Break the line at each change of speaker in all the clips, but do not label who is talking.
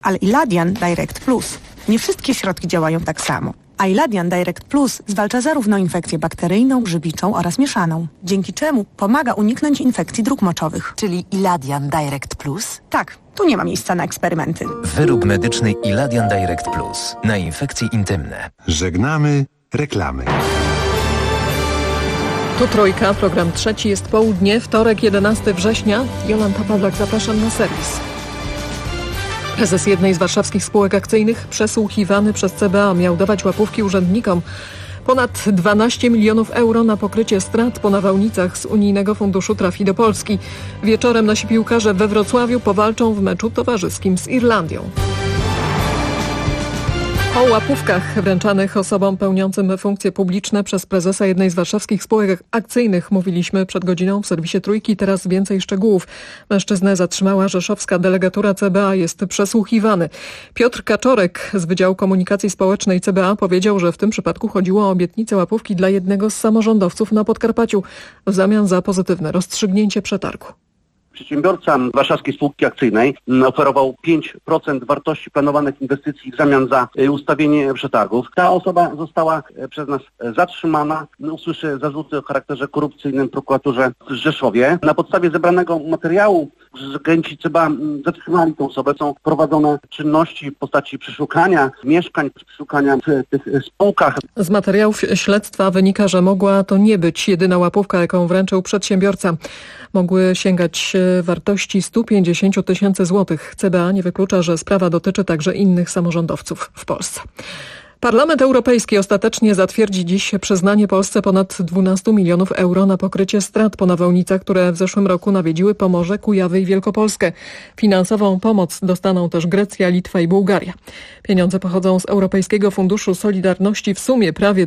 ale Iladian Direct Plus. Nie wszystkie środki działają tak samo. A Iladian Direct Plus zwalcza zarówno infekcję bakteryjną, grzybiczą oraz mieszaną, dzięki czemu pomaga uniknąć infekcji dróg moczowych.
Czyli Iladian Direct Plus?
Tak, tu nie ma miejsca na eksperymenty.
Wyrób medyczny Iladian Direct Plus na infekcje intymne.
Żegnamy reklamy.
Tu Trójka, program trzeci, jest południe, wtorek 11 września. Jolanta Pawlak, zapraszam na serwis. Prezes jednej z warszawskich spółek akcyjnych, przesłuchiwany przez CBA, miał dawać łapówki urzędnikom. Ponad 12 milionów euro na pokrycie strat po nawałnicach z unijnego funduszu trafi do Polski. Wieczorem nasi piłkarze we Wrocławiu powalczą w meczu towarzyskim z Irlandią. O łapówkach wręczanych osobom pełniącym funkcje publiczne przez prezesa jednej z warszawskich spółek akcyjnych mówiliśmy przed godziną w serwisie Trójki. Teraz więcej szczegółów. Mężczyznę zatrzymała rzeszowska delegatura CBA, jest przesłuchiwany. Piotr Kaczorek z Wydziału Komunikacji Społecznej CBA powiedział, że w tym przypadku chodziło o obietnicę łapówki dla jednego z samorządowców na Podkarpaciu w zamian za pozytywne rozstrzygnięcie przetargu.
Przedsiębiorca warszawskiej spółki akcyjnej oferował 5% wartości planowanych inwestycji w zamian za ustawienie przetargów. Ta osoba została przez nas zatrzymana. Usłyszy zarzuty o charakterze korupcyjnym w prokuraturze w Rzeszowie. Na podstawie zebranego materiału agenci CBA zatrzymali tę osobę. Są prowadzone czynności w postaci przeszukania mieszkań, przeszukania w tych spółkach.
Z materiałów śledztwa wynika, że mogła to nie być jedyna łapówka, jaką wręczył przedsiębiorca. Mogły sięgać wartości 150 tysięcy złotych. CBA nie wyklucza, że sprawa dotyczy także innych samorządowców w Polsce. Parlament Europejski ostatecznie zatwierdzi dziś przyznanie Polsce ponad 12 milionów euro na pokrycie strat po nawałnicach, które w zeszłym roku nawiedziły Pomorze, Kujawy i Wielkopolskę. Finansową pomoc dostaną też Grecja, Litwa i Bułgaria. Pieniądze pochodzą z Europejskiego Funduszu Solidarności, w sumie prawie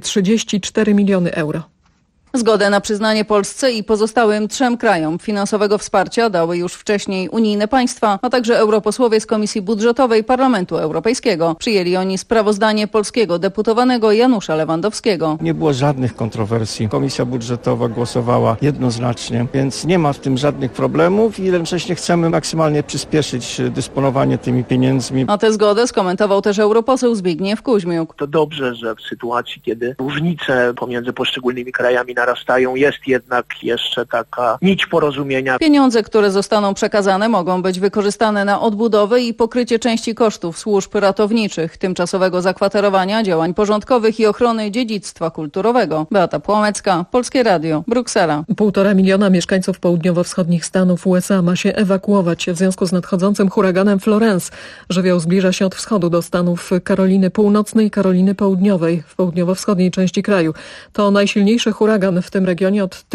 34 miliony euro.
Zgodę na przyznanie Polsce i pozostałym 3 krajom finansowego wsparcia dały już wcześniej unijne państwa, a także europosłowie z Komisji Budżetowej Parlamentu Europejskiego. Przyjęli oni sprawozdanie polskiego deputowanego Janusza Lewandowskiego.
Nie było żadnych kontrowersji. Komisja Budżetowa głosowała jednoznacznie, więc nie ma w tym żadnych problemów i jednocześnie chcemy maksymalnie przyspieszyć dysponowanie tymi pieniędzmi.
A tę zgodę skomentował też europoseł Zbigniew Kuźmiuk.
To dobrze, że w sytuacji, kiedy różnice pomiędzy poszczególnymi krajami narastają, jest jednak jeszcze taka nić porozumienia.
Pieniądze, które zostaną przekazane, mogą być wykorzystane na odbudowę i pokrycie części kosztów służb ratowniczych, tymczasowego zakwaterowania, działań porządkowych i ochrony dziedzictwa kulturowego. Beata Płomecka, Polskie Radio, Bruksela.
1,5 miliona mieszkańców południowo-wschodnich Stanów USA ma się ewakuować w związku z nadchodzącym huraganem Florence. Żywioł zbliża się od wschodu do stanów Karoliny Północnej i Karoliny Południowej w południowo-wschodniej części kraju. To najsilniejszy huragan w tym regionie od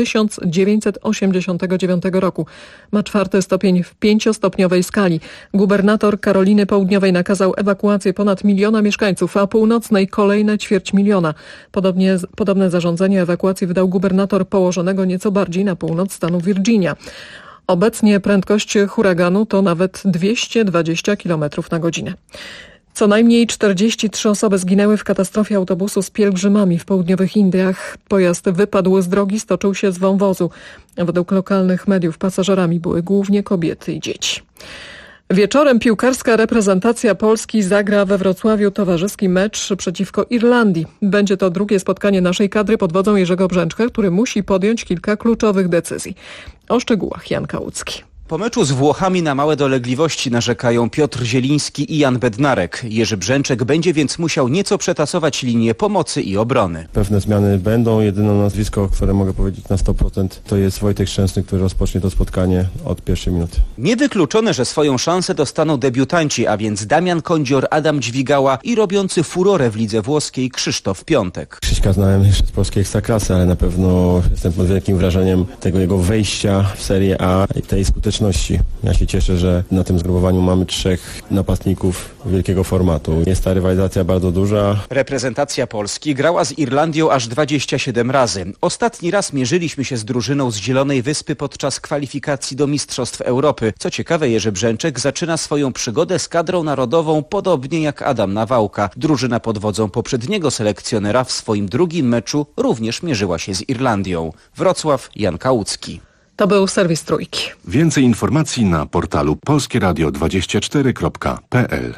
1989 roku. Ma 4. stopień w 5-stopniowej skali. Gubernator Karoliny Południowej nakazał ewakuację ponad 1 miliona mieszkańców, a północnej kolejne 250 000. Podobne zarządzenie ewakuacji wydał gubernator położonego nieco bardziej na północ stanu Virginia. Obecnie prędkość huraganu to nawet 220 km na godzinę. Co najmniej 43 osoby zginęły w katastrofie autobusu z pielgrzymami w południowych Indiach. Pojazd wypadł z drogi, stoczył się z wąwozu. Według lokalnych mediów pasażerami były głównie kobiety i dzieci. Wieczorem piłkarska reprezentacja Polski zagra we Wrocławiu towarzyski mecz przeciwko Irlandii. Będzie to drugie spotkanie naszej kadry pod wodzą Jerzego Brzęczka, który musi podjąć kilka kluczowych decyzji. O szczegółach Jan Kałucki.
Po meczu z Włochami na małe dolegliwości narzekają Piotr Zieliński i Jan Bednarek. Jerzy Brzęczek będzie więc musiał nieco przetasować linię pomocy i obrony.
Pewne zmiany będą. Jedyne nazwisko, które mogę powiedzieć na 100%, to jest Wojtek Szczęsny, który rozpocznie to spotkanie od pierwszej minuty.
Niewykluczone, że swoją szansę dostaną debiutanci, a więc Damian Kądzior, Adam Dźwigała i robiący furorę w lidze włoskiej Krzysztof Piątek.
Krzyśka znałem jeszcze z polskiej ekstraklasy, ale na pewno jestem pod wielkim wrażeniem tego jego wejścia w Serię A i tej skuteczności. Ja się cieszę, że na tym zgrupowaniu mamy 3 napastników wielkiego formatu. Jest ta rywalizacja bardzo duża.
Reprezentacja Polski grała z Irlandią aż 27 razy. Ostatni raz mierzyliśmy się z drużyną z Zielonej Wyspy podczas kwalifikacji do Mistrzostw Europy. Co ciekawe, Jerzy Brzęczek zaczyna swoją przygodę z kadrą narodową podobnie jak Adam Nawałka. Drużyna pod wodzą poprzedniego selekcjonera w swoim drugim meczu również mierzyła się z Irlandią. Wrocław, Jan Kałucki.
To był serwis Trójki.
Więcej informacji na portalu polskieradio24.pl.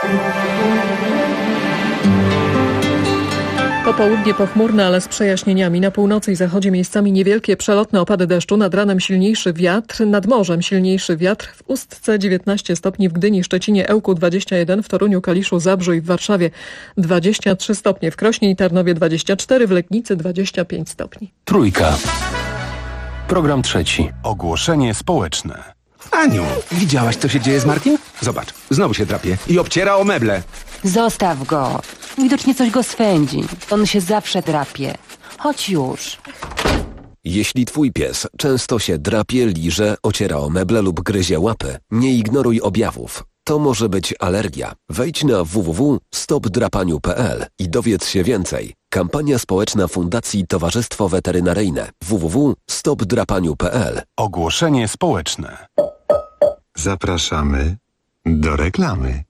Popołudnie pochmurne, ale z przejaśnieniami. Na północy i zachodzie miejscami niewielkie przelotne opady deszczu. Nad ranem silniejszy wiatr, nad morzem silniejszy wiatr. W Ustce 19 stopni, w Gdyni, Szczecinie, Ełku 21, w Toruniu, Kaliszu, Zabrzu i w Warszawie 23 stopnie. W Krośnie i Tarnowie 24, w Legnicy 25 stopni.
Trójka. Program trzeci.
Ogłoszenie społeczne.
Aniu, widziałaś, co się dzieje z Martim? Zobacz, znowu się drapie i obciera o meble.
Zostaw go. Widocznie coś go swędzi. On się zawsze drapie. Chodź już.
Jeśli twój pies często się drapie, liże, ociera o meble lub gryzie łapy, nie ignoruj objawów. To może być alergia. Wejdź na www.stopdrapaniu.pl i dowiedz się więcej. Kampania społeczna Fundacji Towarzystwo Weterynaryjne. www.stopdrapaniu.pl.
Ogłoszenie społeczne. Zapraszamy do reklamy.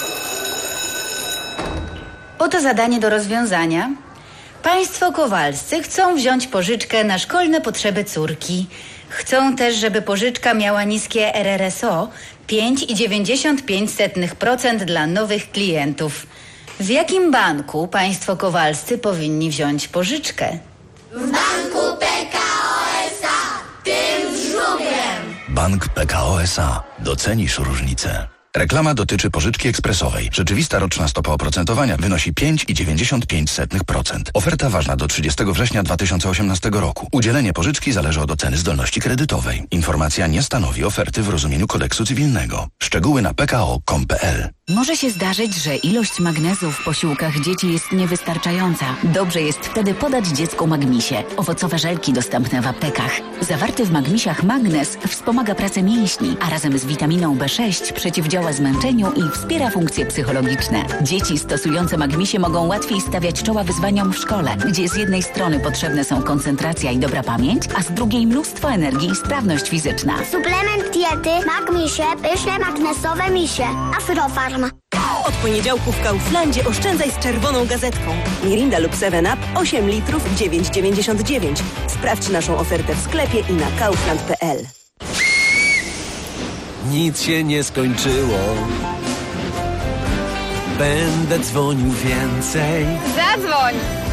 Oto zadanie do rozwiązania. Państwo Kowalscy chcą wziąć pożyczkę na szkolne potrzeby córki. Chcą też, żeby pożyczka miała niskie RRSO 5,95% dla nowych klientów. W jakim banku państwo Kowalscy powinni wziąć pożyczkę?
W banku PKO SA, tym z żubrem.
Bank PKO SA. Docenisz różnicę. Reklama dotyczy pożyczki ekspresowej. Rzeczywista roczna stopa oprocentowania wynosi 5,95%. Oferta ważna do 30 września 2018 roku. Udzielenie pożyczki zależy od oceny zdolności kredytowej. Informacja nie stanowi oferty w rozumieniu kodeksu cywilnego. Szczegóły na pko.com.pl.
Może się zdarzyć, że ilość magnezu w posiłkach dzieci jest niewystarczająca. Dobrze jest wtedy podać dziecku Magmisie. Owocowe żelki dostępne w aptekach. Zawarty w Magmisiach magnez wspomaga pracę mięśni, a razem z witaminą B6 przeciwdziała zmęczeniu i wspiera funkcje psychologiczne. Dzieci stosujące Magmisie mogą łatwiej stawiać czoła wyzwaniom w szkole, gdzie z jednej strony potrzebne są koncentracja i dobra pamięć, a z drugiej mnóstwo energii i sprawność fizyczna.
Suplement diety Magmisie, pyszne magnesowe misie. Afrofarm.
Od poniedziałku w Kauflandzie oszczędzaj z czerwoną gazetką. Mirinda lub 7up 8 litrów 9,99. Sprawdź naszą ofertę w sklepie i na kaufland.pl.
Nic się nie skończyło. Będę dzwonił więcej.
Zadzwoń!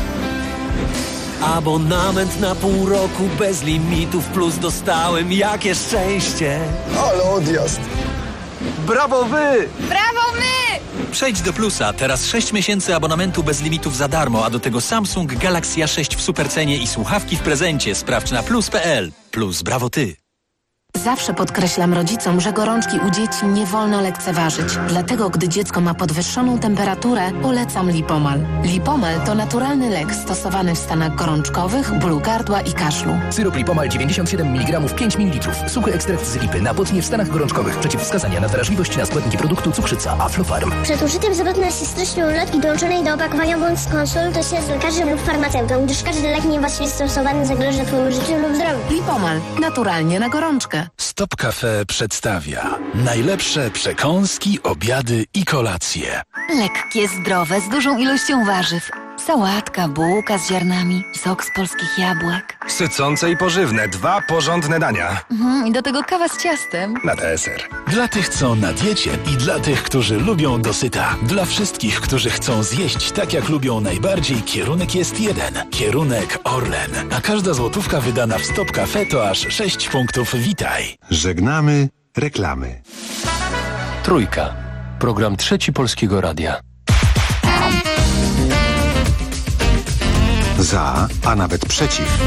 Abonament na pół roku bez limitów plus dostałem. Jakie szczęście!
Ale odjazd!
Brawo wy!
Brawo my!
Przejdź do Plusa. Teraz 6 miesięcy abonamentu bez limitów za darmo, a do tego Samsung Galaxy A6 w supercenie i słuchawki w prezencie. Sprawdź na plus.pl. Plus brawo ty.
Zawsze podkreślam rodzicom, że gorączki u dzieci nie wolno lekceważyć. Dlatego, gdy dziecko ma podwyższoną temperaturę, polecam Lipomal. Lipomal to naturalny lek stosowany w stanach gorączkowych, bólu gardła i kaszlu.
Syrop Lipomal 97 mg 5 ml. Suchy ekstrakt z lipy na potnie w stanach gorączkowych. Przeciwwskazania na wrażliwość na składniki produktu cukrzyca Aflofarm.
Przed użyciem zwrotna jest treścią ulotki dołączonej do opakowania bądź skonsultuj się z lekarzem lub farmaceutą, gdyż każdy lek niewłaściwie stosowany zagroża twojemu życiu lub zdrowiu.
Lipomal. Naturalnie na gorączkę.
Stop Cafe przedstawia najlepsze przekąski, obiady i kolacje.
Lekkie, zdrowe, z dużą ilością warzyw. Sałatka, bułka z ziarnami, sok z polskich jabłek.
Sycące i pożywne, 2 porządne dania.
I do tego kawa z ciastem.
Na deser.
Dla tych, co na diecie i dla tych, którzy lubią dosyta. Dla wszystkich, którzy chcą zjeść tak, jak lubią najbardziej, kierunek jest jeden. Kierunek Orlen. A każda złotówka wydana w Stop Cafe to aż 6 punktów Witaj.
Żegnamy reklamy.
Trójka. Program trzeci Polskiego Radia.
Za, a nawet przeciw.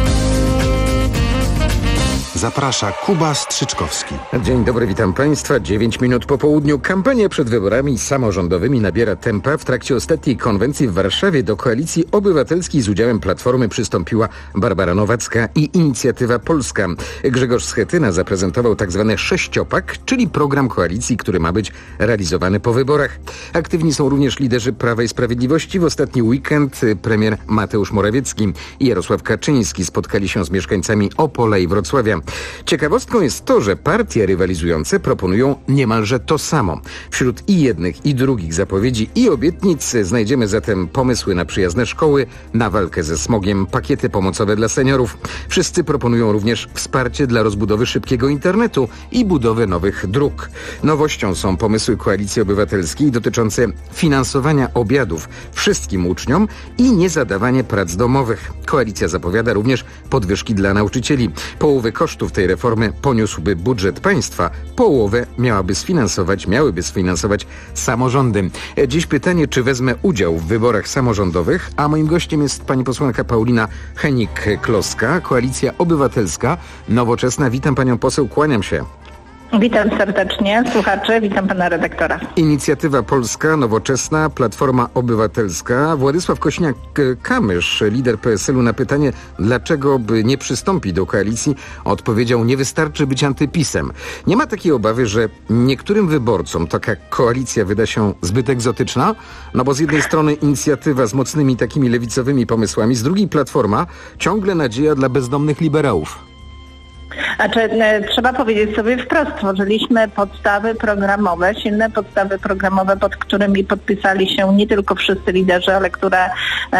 Zaprasza Kuba Strzyczkowski.
Dzień dobry, witam Państwa. 9 minut po południu. Kampania przed wyborami samorządowymi nabiera tempa. W trakcie ostatniej konwencji w Warszawie do Koalicji Obywatelskiej z udziałem Platformy przystąpiła Barbara Nowacka i Inicjatywa Polska. Grzegorz Schetyna zaprezentował tzw. sześciopak, czyli program koalicji, który ma być realizowany po wyborach. Aktywni są również liderzy Prawa i Sprawiedliwości. W ostatni weekend premier Mateusz Morawiecki i Jarosław Kaczyński spotkali się z mieszkańcami Opola i Wrocławia. Ciekawostką jest to, że partie rywalizujące proponują niemalże to samo. Wśród i jednych, i drugich zapowiedzi i obietnic znajdziemy zatem pomysły na przyjazne szkoły, na walkę ze smogiem, pakiety pomocowe dla seniorów. Wszyscy proponują również wsparcie dla rozbudowy szybkiego internetu i budowy nowych dróg. Nowością są pomysły Koalicji Obywatelskiej dotyczące finansowania obiadów wszystkim uczniom i niezadawanie prac domowych. Koalicja zapowiada również podwyżki dla nauczycieli. Połowę kosztów tej reformy poniósłby budżet państwa, połowę miałyby sfinansować samorządy. Dziś pytanie, czy wezmę udział w wyborach samorządowych, a moim gościem jest pani posłanka Paulina Henik-Kloska, Koalicja Obywatelska, Nowoczesna. Witam panią poseł, kłaniam się.
Witam serdecznie słuchaczy, witam pana redaktora.
Inicjatywa Polska, Nowoczesna, Platforma Obywatelska. Władysław Kosiniak-Kamysz, lider PSL-u, na pytanie, dlaczego by nie przystąpi do koalicji, odpowiedział: nie wystarczy być antypisem. Nie ma takiej obawy, że niektórym wyborcom taka koalicja wyda się zbyt egzotyczna? No bo z jednej strony inicjatywa z mocnymi takimi lewicowymi pomysłami, z drugiej Platforma, ciągle nadzieja dla bezdomnych liberałów.
Trzeba powiedzieć sobie wprost, tworzyliśmy podstawy programowe, silne podstawy programowe, pod którymi podpisali się nie tylko wszyscy liderzy, ale które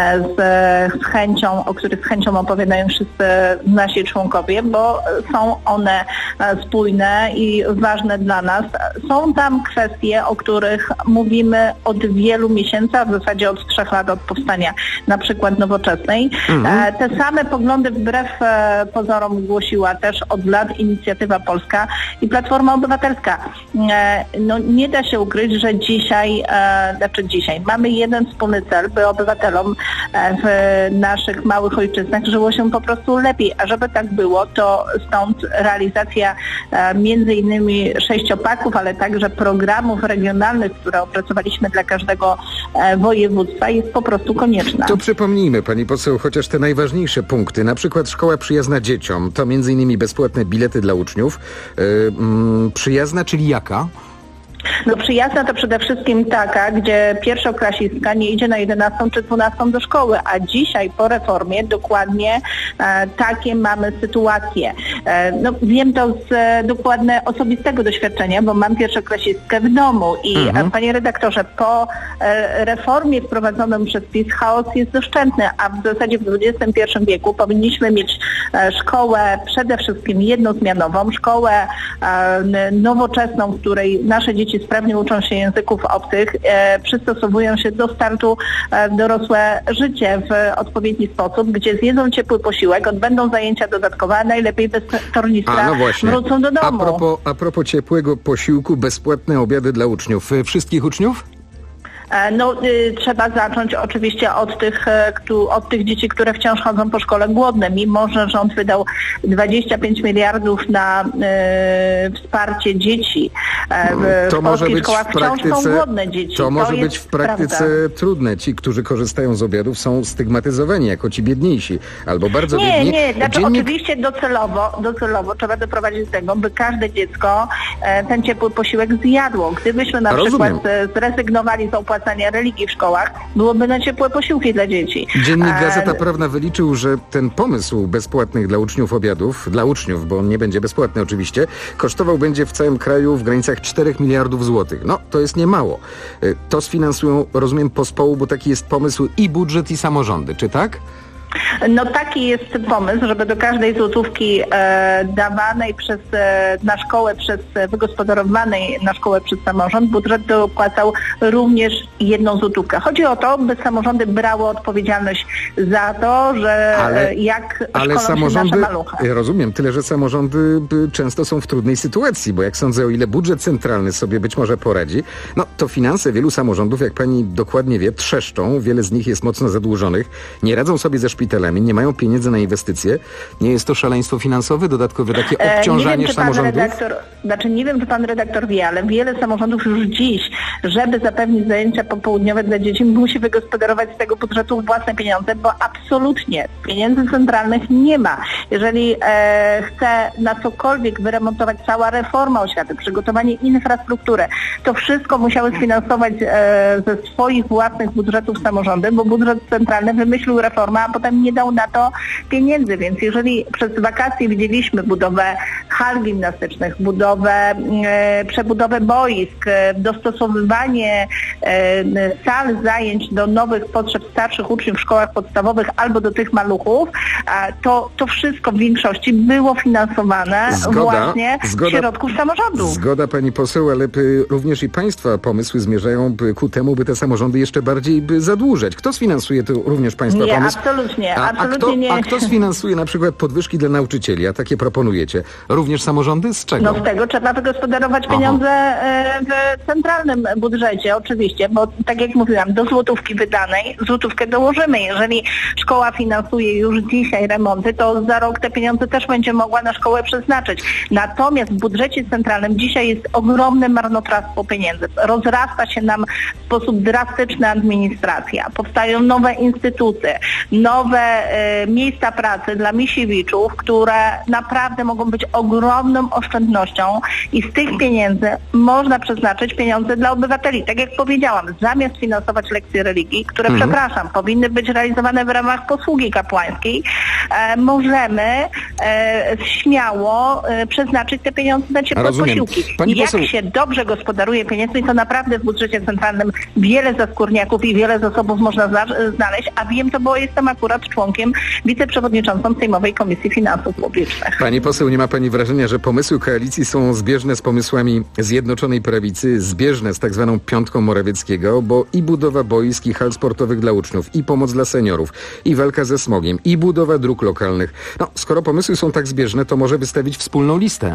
o których z chęcią opowiadają wszyscy nasi członkowie, bo są one spójne i ważne dla nas. Są tam kwestie, o których mówimy od wielu miesięcy, a w zasadzie od 3 lat od powstania na przykład Nowoczesnej. Te same poglądy wbrew pozorom głosiła też od lat Inicjatywa Polska i Platforma Obywatelska. Nie da się ukryć, że dzisiaj mamy jeden wspólny cel, by obywatelom w naszych małych ojczyznach żyło się po prostu lepiej. A żeby tak było, to stąd realizacja między innymi 6-paków, ale także programów regionalnych, które opracowaliśmy dla każdego województwa, jest po prostu konieczna.
To przypomnijmy, pani poseł, chociaż te najważniejsze punkty, na przykład szkoła przyjazna dzieciom, to między innymi bezpłatne bilety dla uczniów. Przyjazna, czyli jaka?
Przyjazna to przede wszystkim taka, gdzie pierwszoklasistka nie idzie na 11 czy 12 do szkoły, a dzisiaj po reformie dokładnie takie mamy sytuacje. Wiem to z dokładnie osobistego doświadczenia, bo mam pierwszoklasistkę w domu i panie redaktorze, po reformie wprowadzonym przez PiS chaos jest doszczętny, a w zasadzie w XXI wieku powinniśmy mieć szkołę przede wszystkim jednozmianową, szkołę nowoczesną, w której nasze dzieci sprawnie uczą się języków obcych, przystosowują się do startu w dorosłe życie w odpowiedni sposób, gdzie zjedzą ciepły posiłek, odbędą zajęcia dodatkowe, a najlepiej bez tornistra wrócą do domu.
A propos ciepłego posiłku, bezpłatne obiady dla uczniów. Wszystkich uczniów?
Trzeba zacząć oczywiście od tych dzieci, które wciąż chodzą po szkole głodne. Mimo że rząd wydał 25 miliardów na wsparcie dzieci w polskich szkołach, wciąż są głodne dzieci.
To może być w praktyce trudne. Ci, którzy korzystają z obiadów, są stygmatyzowani jako ci biedniejsi albo bardzo biedni.
Oczywiście docelowo trzeba doprowadzić do tego, by każde dziecko ten ciepły posiłek zjadło. Gdybyśmy na przykład zrezygnowali z opłacania religii w szkołach, byłoby na ciepłe posiłki dla dzieci.
Dziennik Gazeta Prawna wyliczył, że ten pomysł bezpłatnych dla uczniów obiadów, bo on nie będzie bezpłatny oczywiście, kosztował będzie w całym kraju w granicach 4 miliardów złotych. To jest niemało. To sfinansują, rozumiem, pospołu, bo taki jest pomysł i budżet, i samorządy, czy tak?
Taki jest pomysł, żeby do każdej złotówki dawanej na szkołę wygospodarowanej na szkołę przez samorząd, budżet dopłacał również 1 złotówkę. Chodzi o to, by samorządy brały odpowiedzialność za to, że szkolą samorządy, się nasze maluchy.
Rozumiem, tyle że samorządy często są w trudnej sytuacji, bo jak sądzę, o ile budżet centralny sobie być może poradzi, to finanse wielu samorządów, jak pani dokładnie wie, trzeszczą. Wiele z nich jest mocno zadłużonych, nie radzą sobie ze szpitalami, nie mają pieniędzy na inwestycje. Nie jest to szaleństwo finansowe, dodatkowe takie obciążanie samorządów?
Nie wiem, czy pan redaktor wie, ale wiele samorządów już dziś, żeby zapewnić zajęcia popołudniowe dla dzieci, musi wygospodarować z tego budżetu własne pieniądze, bo absolutnie pieniędzy centralnych nie ma. Jeżeli chce na cokolwiek wyremontować cała reforma oświaty, przygotowanie infrastruktury, to wszystko musiały sfinansować ze swoich własnych budżetów samorządy, bo budżet centralny wymyślił reformę, a potem czasem nie dał na to pieniędzy, więc jeżeli przez wakacje widzieliśmy budowę hal gimnastycznych, przebudowę boisk, dostosowywanie sal zajęć do nowych potrzeb starszych uczniów w szkołach podstawowych albo do tych maluchów, to wszystko w większości było finansowane właśnie z środków samorządu.
Zgoda, pani poseł, ale również i państwa pomysły zmierzają ku temu, by te samorządy jeszcze bardziej zadłużać. Kto sfinansuje to również państwa pomysł?
Absolutnie nie.
A kto sfinansuje na przykład podwyżki dla nauczycieli? A takie proponujecie. Również samorządy? Z czego?
Z tego trzeba wygospodarować pieniądze w centralnym budżecie oczywiście, bo tak jak mówiłam, do złotówki wydanej złotówkę dołożymy. Jeżeli szkoła finansuje już dzisiaj remonty, to za rok te pieniądze też będzie mogła na szkołę przeznaczyć. Natomiast w budżecie centralnym dzisiaj jest ogromne marnotrawstwo pieniędzy. Rozrasta się nam w sposób drastyczny administracja. Powstają nowe instytucje, nowe miejsca pracy dla Misiewiczów, które naprawdę mogą być ogromną oszczędnością i z tych pieniędzy można przeznaczyć pieniądze dla obywateli. Tak jak powiedziałam, zamiast finansować lekcje religii, które, powinny być realizowane w ramach posługi kapłańskiej, możemy śmiało przeznaczyć te pieniądze na ciepłe posiłki. Jak się dobrze gospodaruje pieniędzmi, to naprawdę w budżecie centralnym wiele zaskórniaków i wiele zasobów można znaleźć, a wiem to, bo jestem akurat członkiem, wiceprzewodniczącą Sejmowej Komisji Finansów Publicznych.
Pani poseł, nie ma pani wrażenia, że pomysły koalicji są zbieżne z pomysłami Zjednoczonej Prawicy, zbieżne z tak zwaną piątką Morawieckiego, bo i budowa boisk i hal sportowych dla uczniów, i pomoc dla seniorów, i walka ze smogiem, i budowa dróg lokalnych. Skoro pomysły są tak zbieżne, to może wystawić wspólną listę.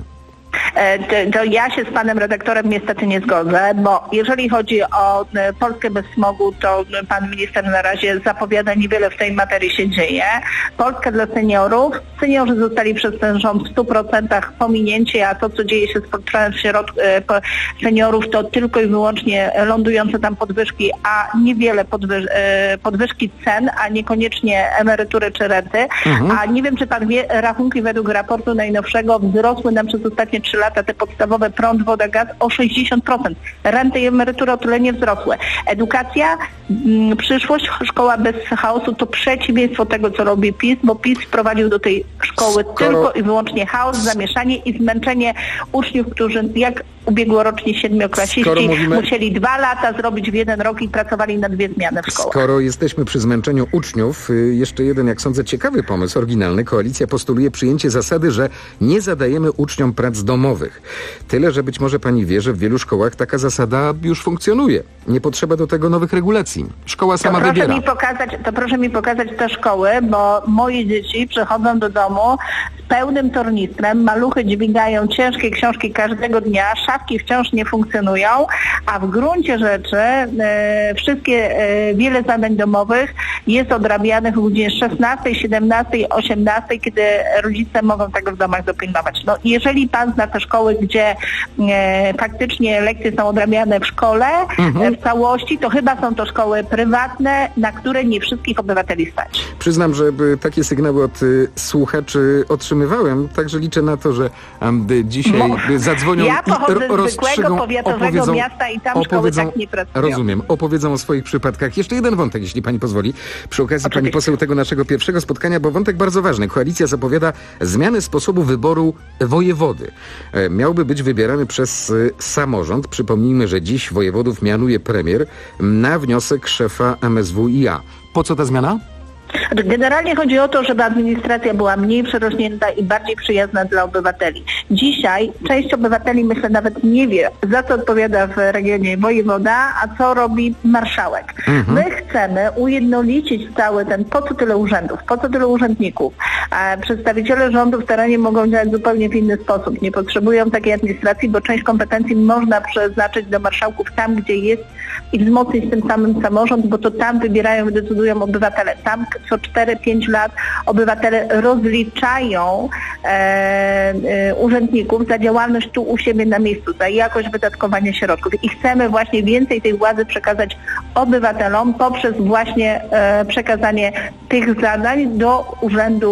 To ja się z panem redaktorem niestety nie zgodzę, bo jeżeli chodzi o Polskę bez smogu, to pan minister na razie zapowiada, niewiele w tej materii się dzieje. Polska dla seniorów. Seniorzy zostali przez ten rząd w 100% pominięci, a to, co dzieje się z portfelem seniorów, to tylko i wyłącznie lądujące tam podwyżki, a niewiele podwyżki cen, a niekoniecznie emerytury czy renty. A nie wiem, czy pan wie, rachunki według raportu najnowszego wzrosły nam przez ostatnie 3 lata te podstawowe prąd, woda, gaz o 60%. Renty i emerytury o tyle nie wzrosły. Edukacja, przyszłość, szkoła bez chaosu to przeciwieństwo tego, co robi PiS, bo PiS wprowadził do tej szkoły tylko i wyłącznie chaos, zamieszanie i zmęczenie uczniów, którzy jak ubiegłoroczni 7-klasiści musieli 2 lata zrobić w 1 rok i pracowali na 2 zmiany w szkołach.
Skoro jesteśmy przy zmęczeniu uczniów, jeszcze jeden, jak sądzę, ciekawy pomysł, oryginalny. Koalicja postuluje przyjęcie zasady, że nie zadajemy uczniom prac domowych. Tyle, że być może pani wie, że w wielu szkołach taka zasada już funkcjonuje. Nie potrzeba do tego nowych regulacji. Szkoła sama wybiera.
Proszę mi pokazać te szkoły, bo moje dzieci przychodzą do domu z pełnym tornistrem, maluchy dźwigają ciężkie książki każdego dnia, szafki wciąż nie funkcjonują, a w gruncie rzeczy wiele zadań domowych jest odrabianych o godzinie 16, 17, 18, kiedy rodzice mogą tego w domach dopilnować. Jeżeli pan zna te szkoły, gdzie faktycznie lekcje są odrabiane w szkole w całości, to chyba są to szkoły prywatne, na które nie wszystkich obywateli stać.
Przyznam, że takie sygnały od słuchaczy otrzymywałem, także liczę na to, że dzisiaj zadzwonią
ja pochodzę
i
z zwykłego powiatowego miasta i tam szkoły tak nie pracują.
Rozumiem. Opowiedzą o swoich przypadkach. Jeszcze jeden wątek, jeśli pani pozwoli. Przy okazji pani poseł tego naszego pierwszego spotkania, bo wątek bardzo ważny. Koalicja zapowiada zmianę sposobu wyboru wojewody. Miałby być wybierany przez samorząd. Przypomnijmy, że dziś wojewodów mianuje premier na wniosek szefa MSWiA. Po co ta zmiana?
Generalnie chodzi o to, żeby administracja była mniej przerośnięta i bardziej przyjazna dla obywateli. Dzisiaj część obywateli, myślę, nawet nie wie, za co odpowiada w regionie wojewoda, a co robi marszałek. My chcemy ujednolicić cały ten, po co tyle urzędów, po co tyle urzędników. Przedstawiciele rządu w terenie mogą działać zupełnie w inny sposób. Nie potrzebują takiej administracji, bo część kompetencji można przeznaczyć do marszałków tam, gdzie jest i wzmocnić tym samym samorząd, bo to tam wybierają i decydują obywatele. Tam co 4-5 lat obywatele rozliczają urzędników za działalność tu u siebie na miejscu, za jakość wydatkowania środków. I chcemy właśnie więcej tej władzy przekazać obywatelom poprzez właśnie przekazanie tych zadań do Urzędu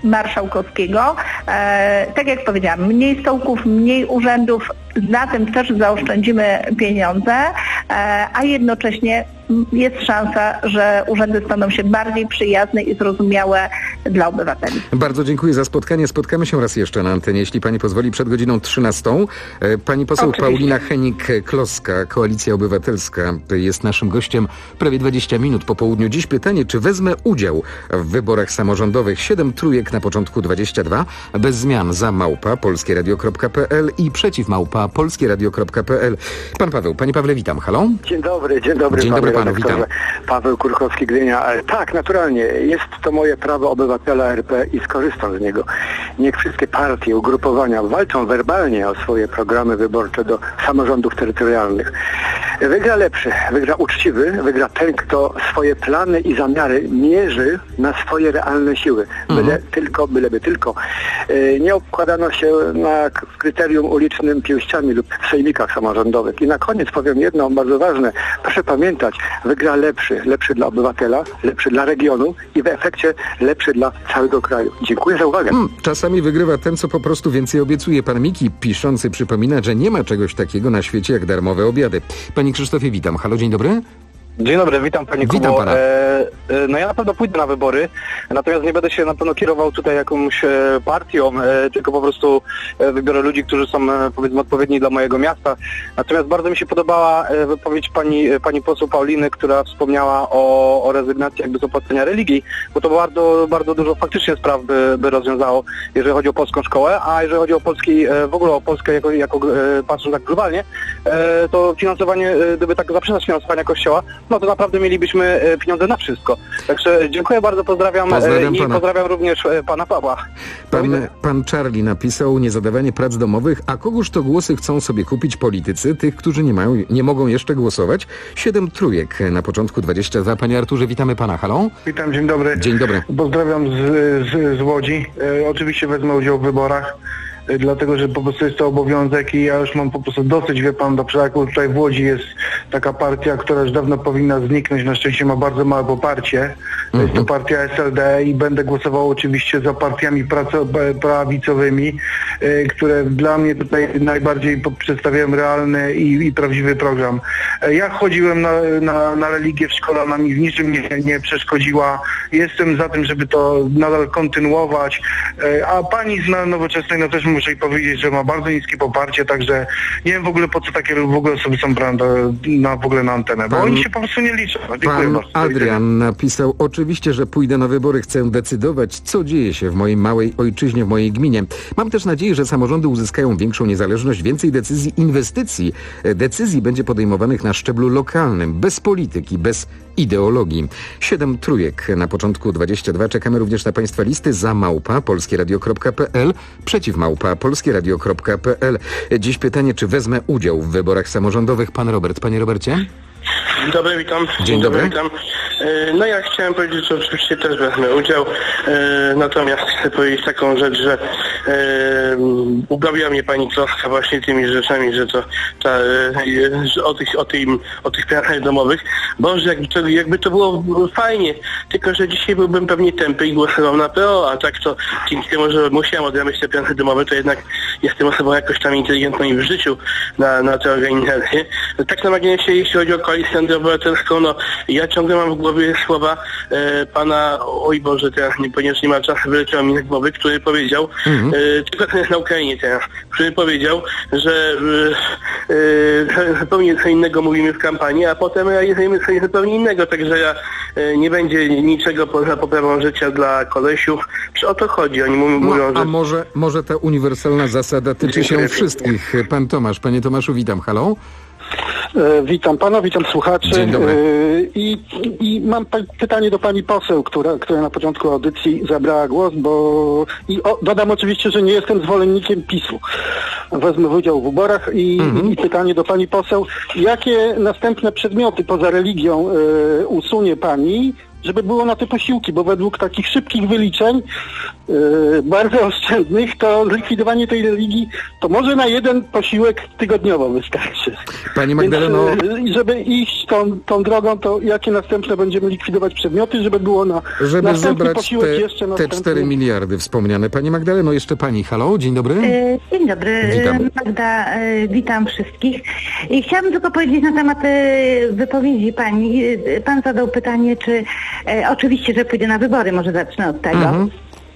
marszałkowskiego. Tak jak powiedziałam, mniej stołków, mniej urzędów, na tym też zaoszczędzimy pieniądze, a jednocześnie jest szansa, że urzędy staną się bardziej przyjazne i zrozumiałe dla obywateli.
Bardzo dziękuję za spotkanie. Spotkamy się raz jeszcze na antenie, jeśli pani pozwoli, przed godziną 13. Pani poseł Paulina Henik-Kloska, Koalicja Obywatelska, jest naszym gościem prawie 20 minut po południu. Dziś pytanie, czy wezmę udział w wyborach samorządowych? 7 trójek na początku 22, bez zmian za @polskieradio.pl i przeciw @polskieradio.pl. Pan Paweł, panie Pawle, witam. Halo?
Dzień dobry.
Dzień dobry panu, witam.
Paweł Kurkowski, Gdynia. Tak, naturalnie. Jest to moje prawo obywatela RP i skorzystam z niego. Niech wszystkie partie, ugrupowania walczą werbalnie o swoje programy wyborcze do samorządów terytorialnych. Wygra lepszy, wygra uczciwy, wygra ten, kto swoje plany i zamiary mierzy na swoje realne siły. Byleby tylko nie obkładano się na kryterium ulicznym pięściami lub w sejmikach samorządowych. I na koniec powiem jedno bardzo ważne. Proszę pamiętać, wygra lepszy dla obywatela, lepszy dla regionu i w efekcie lepszy dla całego kraju. Dziękuję za uwagę.
Czasami wygrywa ten, co po prostu więcej obiecuje. Pan Miki piszący przypomina, że nie ma czegoś takiego na świecie jak darmowe obiady. Panie Krzysztofie, witam. Halo, dzień dobry.
Dzień dobry, witam panie Kubo.
Witam pana.
No ja na pewno pójdę na wybory, natomiast nie będę się na pewno kierował tutaj jakąś partią, tylko po prostu wybiorę ludzi, którzy są powiedzmy odpowiedni dla mojego miasta. Natomiast bardzo mi się podobała wypowiedź pani poseł Pauliny, która wspomniała o rezygnacji jakby z opłacenia religii, bo to bardzo dużo faktycznie spraw by rozwiązało, jeżeli chodzi o polską szkołę, a jeżeli chodzi o w ogóle o Polskę jako patrząc tak globalnie, to finansowanie, gdyby tak zaprzestać finansowania kościoła, no to naprawdę mielibyśmy pieniądze na wszystko. Także dziękuję bardzo, pozdrawiam i pana. Pozdrawiam również pana Pawła.
Pan Charlie napisał niezadawanie prac domowych, a kogóż to głosy chcą sobie kupić politycy, tych, którzy nie mogą jeszcze głosować? 7 trójek na początku 22. Panie Arturze, witamy pana. Halo?
Witam, dzień dobry.
Dzień dobry.
Pozdrawiam z Łodzi. Oczywiście wezmę udział w wyborach. Dlatego, że po prostu jest to obowiązek i ja już mam po prostu dosyć, wie pan, do przykładu tutaj w Łodzi jest taka partia, która już dawno powinna zniknąć, na szczęście ma bardzo małe poparcie. Jest to partia SLD i będę głosował oczywiście za partiami prawicowymi, które dla mnie tutaj najbardziej przedstawiają realny i prawdziwy program. Ja chodziłem na religię w szkole, ona mi w niczym nie przeszkodziła. Jestem za tym, żeby to nadal kontynuować, a pani z Nowoczesnej, no też muszę jej powiedzieć, że ma bardzo niskie poparcie, także nie wiem w ogóle po co takie w ogóle osoby są brane w ogóle na antenę, bo oni się po prostu nie liczą. Dziękuję bardzo.
Adrian napisał, oczywiście, że pójdę na wybory, chcę decydować, co dzieje się w mojej małej ojczyźnie, w mojej gminie. Mam też nadzieję, że samorządy uzyskają większą niezależność, więcej decyzji będzie podejmowanych na szczeblu lokalnym, bez polityki, bez ideologii. 7 trójek na początku 22. Czekamy również na państwa listy za @polskieradio.pl, przeciw @polskieradio.pl. Dziś pytanie, czy wezmę udział w wyborach samorządowych? Pan Robert. Panie Robercie?
Dzień dobry, witam.
Dzień dobry.
Witam. No ja chciałem powiedzieć, że oczywiście też wezmę udział, natomiast chcę powiedzieć taką rzecz, że ubawiła mnie pani Kloska właśnie tymi rzeczami, że o tych planach domowych. Boże, jakby to było fajnie, tylko że dzisiaj byłbym pewnie tępy i głosował na PO, a tak to dzięki temu, że musiałem odrabiać te plany domowe, to jednak jestem osobą jakoś tam inteligentną i w życiu na te organizacje. Tak na marginesie, jeśli chodzi o Koalicję Obywatelską, no ja ciągle mam w głowie słowa pana, oj Boże, teraz ponieważ nie ma czasu, wyleciało mi na głowy, który powiedział, tylko ten jest na Ukrainie teraz, który powiedział, że zupełnie co innego mówimy w kampanii, a potem realizujemy coś zupełnie innego, także nie będzie niczego poza poprawą życia dla kolesiów. Czy o to chodzi? Oni mówią, że...
A może ta uniwersalna zasada tyczy się wszystkich. Pan Tomasz. Panie Tomaszu, witam. Halo?
Witam pana, witam słuchaczy.
Dzień dobry.
I mam pytanie do pani poseł, która na początku audycji zabrała głos, dodam oczywiście, że nie jestem zwolennikiem PiS-u. Wezmę udział w wyborach i pytanie do pani poseł, jakie następne przedmioty poza religią usunie pani, żeby było na te posiłki, bo według takich szybkich wyliczeń, bardzo oszczędnych, to zlikwidowanie tej religii to może na jeden posiłek tygodniowo wystarczy.
Pani Magdaleno...
Więc, żeby iść tą drogą, to jakie następne będziemy likwidować przedmioty, żeby było na
żeby
następny
zebrać
posiłek jeszcze
te 4 miliardy wspomniane. Pani Magdaleno, jeszcze pani. Halo, dzień dobry.
Dzień dobry.
Witam.
Magda, witam wszystkich. I chciałabym tylko powiedzieć na temat wypowiedzi pani. Pan zadał pytanie, czy oczywiście, że pójdę na wybory, może zacznę od tego.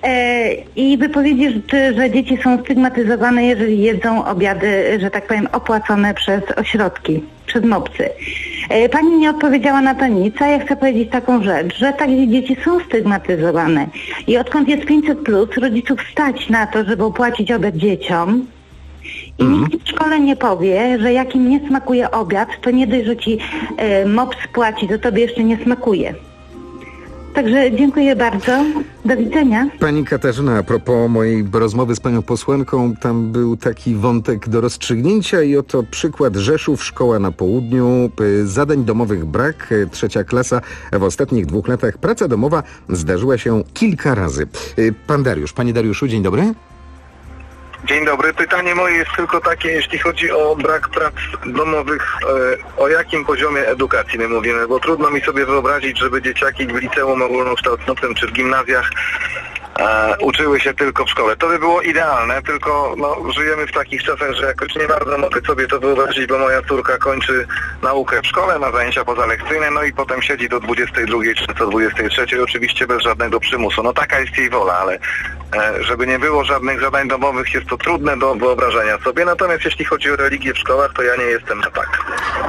I wypowiedzi, że dzieci są stygmatyzowane, jeżeli jedzą obiady, że tak powiem, opłacone przez ośrodki, przez MOPS-y. Pani nie odpowiedziała na to nic, a ja chcę powiedzieć taką rzecz, że takie dzieci są stygmatyzowane. I odkąd jest 500+, rodziców stać na to, żeby opłacić obiad dzieciom. I nikt w szkole nie powie, że jak im nie smakuje obiad, to nie dość, że ci MOPS płaci, to tobie jeszcze nie smakuje. Także dziękuję bardzo. Do widzenia. Pani
Katarzyna, a propos mojej rozmowy z panią posłanką, tam był taki wątek do rozstrzygnięcia i oto przykład Rzeszów, szkoła na południu, zadań domowych brak, 3. klasa w ostatnich 2 latach. Praca domowa zdarzyła się kilka razy. Pan Dariusz, panie Dariuszu, dzień dobry.
Dzień dobry. Pytanie moje jest tylko takie, jeśli chodzi o brak prac domowych, o jakim poziomie edukacji my mówimy, bo trudno mi sobie wyobrazić, żeby dzieciaki w liceum ogólnokształcącym czy w gimnazjach uczyły się tylko w szkole. To by było idealne, tylko żyjemy w takich czasach, że jakoś nie bardzo mogę sobie to wyobrazić, bo moja córka kończy naukę w szkole, ma zajęcia pozalekcyjne, no i potem siedzi do 22 czy do 23, oczywiście bez żadnego przymusu. No taka jest jej wola, ale żeby nie było żadnych zadań domowych, jest to trudne do wyobrażenia sobie. Natomiast jeśli chodzi o religię w szkołach, to ja nie jestem na tak.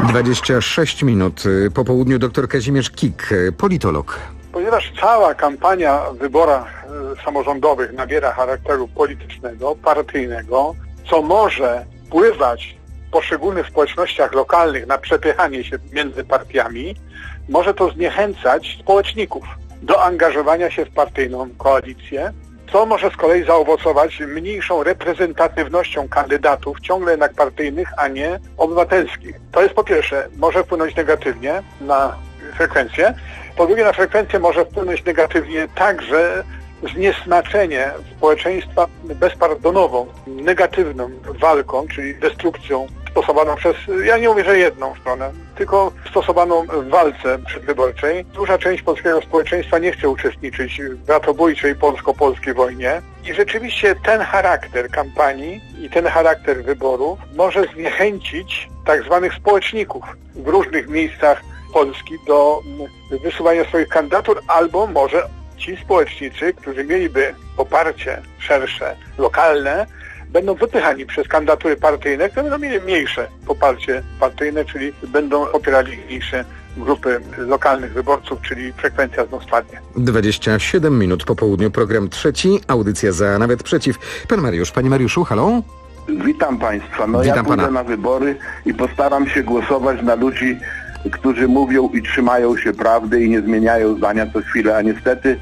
26 minut po południu dr Kazimierz Kik, politolog.
Ponieważ cała kampania w wyborach samorządowych nabiera charakteru politycznego, partyjnego, co może wpływać w poszczególnych społecznościach lokalnych na przepychanie się między partiami, może to zniechęcać społeczników do angażowania się w partyjną koalicję, co może z kolei zaowocować mniejszą reprezentatywnością kandydatów, ciągle jednak partyjnych, a nie obywatelskich. To jest po pierwsze, może wpłynąć negatywnie na frekwencję. Po drugie, na frekwencję może wpłynąć negatywnie także zniesmaczenie społeczeństwa bezpardonową, negatywną walką, czyli destrukcją stosowaną przez, ja nie mówię, że jedną stronę, tylko stosowaną w walce przedwyborczej. Duża część polskiego społeczeństwa nie chce uczestniczyć w bratobójczej polsko-polskiej wojnie i rzeczywiście ten charakter kampanii i ten charakter wyborów może zniechęcić tak zwanych społeczników w różnych miejscach Polski do wysuwania swoich kandydatur, albo może ci społecznicy, którzy mieliby poparcie szersze, lokalne, będą wypychani przez kandydatury partyjne, które będą mieli mniejsze poparcie partyjne, czyli będą popierali mniejsze grupy lokalnych wyborców, czyli frekwencja znów spadnie.
27 minut po południu, program trzeci, audycja za, nawet przeciw. Pan Mariusz, panie Mariuszu, halo?
Witam państwa.
Witam
ja pójdę
pana.
Na wybory i postaram się głosować na ludzi, którzy mówią i trzymają się prawdy i nie zmieniają zdania co chwilę, a niestety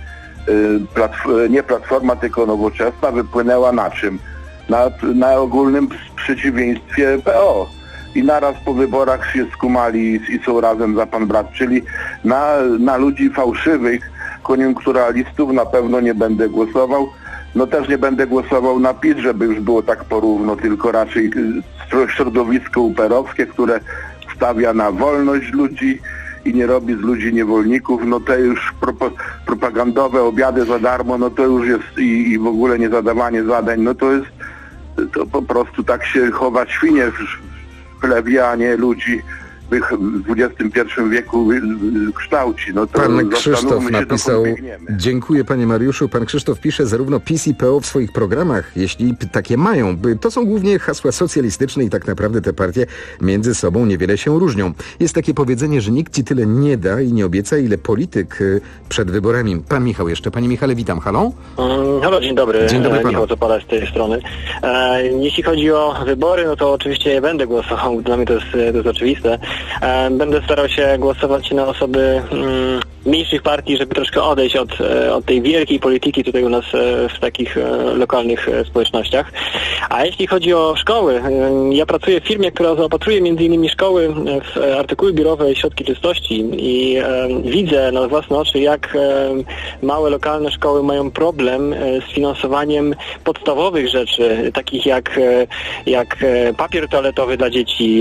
nie Platforma, tylko Nowoczesna wypłynęła na czym? Na ogólnym przeciwieństwie PO. I naraz po wyborach się skumali i są razem za pan brat, czyli na ludzi fałszywych, koniunkturalistów na pewno nie będę głosował. No też nie będę głosował na PiS, żeby już było tak porówno, tylko raczej środowisko uperowskie, które stawia na wolność ludzi i nie robi z ludzi niewolników. No te już propagandowe obiady za darmo, no to już jest i w ogóle nie zadawanie zadań, no to jest, to po prostu tak się chowa świnie w chlebie, a nie ludzi w XXI wieku kształci. No to
pan Krzysztof
się,
napisał, dziękuję panie Mariuszu, pan Krzysztof pisze, zarówno PiS i PO w swoich programach, jeśli takie mają, to są głównie hasła socjalistyczne i tak naprawdę te partie między sobą niewiele się różnią. Jest takie powiedzenie, że nikt ci tyle nie da i nie obieca, ile polityk przed wyborami. Pan Michał jeszcze. Panie Michale, witam. Halo?
Halo, dzień dobry.
Dzień dobry panu.
Michał Zapala z tej strony. Jeśli chodzi o wybory, no to oczywiście nie będę głosował, dla mnie to jest oczywiste. Będę starał się głosować na osoby mniejszych partii, żeby troszkę odejść od tej wielkiej polityki tutaj u nas w takich lokalnych społecznościach. A jeśli chodzi o szkoły, ja pracuję w firmie, która zaopatruje m.in. szkoły w artykuły biurowe i środki czystości i widzę na własne oczy, jak małe lokalne szkoły mają problem z finansowaniem podstawowych rzeczy, takich jak papier toaletowy dla dzieci,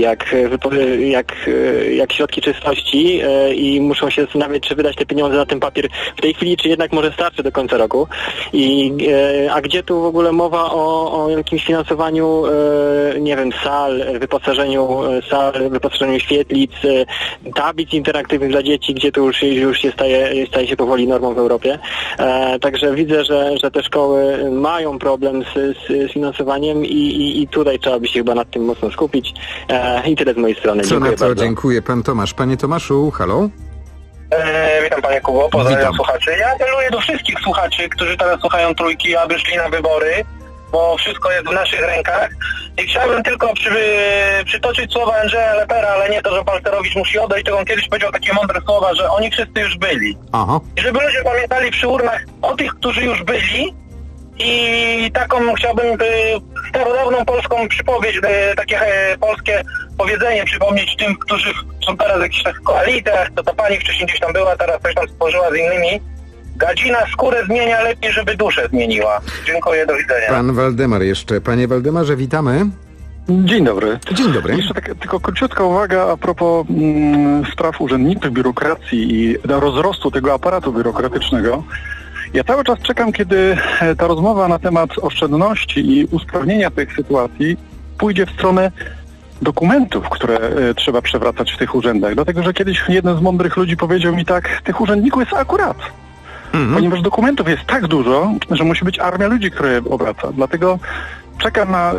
jak środki czystości i muszą się zastanawiać, czy wydać te pieniądze na ten papier w tej chwili, czy jednak może starczy do końca roku. A gdzie tu w ogóle mowa o jakimś finansowaniu, nie wiem, sal, wyposażeniu świetlic, tablic interaktywnych dla dzieci, gdzie to już staje się powoli normą w Europie. Także widzę, że te szkoły mają problem z finansowaniem i tutaj trzeba by się chyba nad tym mocno skupić. I tyle z mojej strony. Dziękuję bardzo.
Dziękuję. Pan Tomasz. Panie Tomaszu, halo?
Witam panie Kubo, pozdrawiam słuchaczy. Ja apeluję do wszystkich słuchaczy, którzy teraz słuchają Trójki, aby szli na wybory, bo wszystko jest w naszych rękach. I chciałbym tylko przytoczyć słowa Andrzeja Lepera, ale nie to, że Balcerowicz musi odejść, tylko on kiedyś powiedział takie mądre słowa, że oni wszyscy już byli.
Aha.
I żeby ludzie pamiętali przy urnach o tych, którzy już byli. I taką chciałbym starodawną polską przypowieść, takie polskie powiedzenie przypomnieć tym, którzy są teraz w jakichś tak koalitach, to ta pani wcześniej gdzieś tam była, teraz coś tam stworzyła z innymi. Gadzina skórę zmienia, lepiej, żeby duszę zmieniła. Dziękuję, do widzenia.
Pan Waldemar jeszcze. Panie Waldemarze, witamy.
Dzień dobry.
Dzień dobry.
Jeszcze tylko króciutka uwaga a propos spraw urzędniczych, biurokracji i rozrostu tego aparatu biurokratycznego. Ja cały czas czekam, kiedy ta rozmowa na temat oszczędności i usprawnienia tych sytuacji pójdzie w stronę dokumentów, które trzeba przewracać w tych urzędach. Dlatego, że kiedyś jeden z mądrych ludzi powiedział mi tak, tych urzędników jest akurat. Ponieważ dokumentów jest tak dużo, że musi być armia ludzi, które obraca. Dlatego czekam na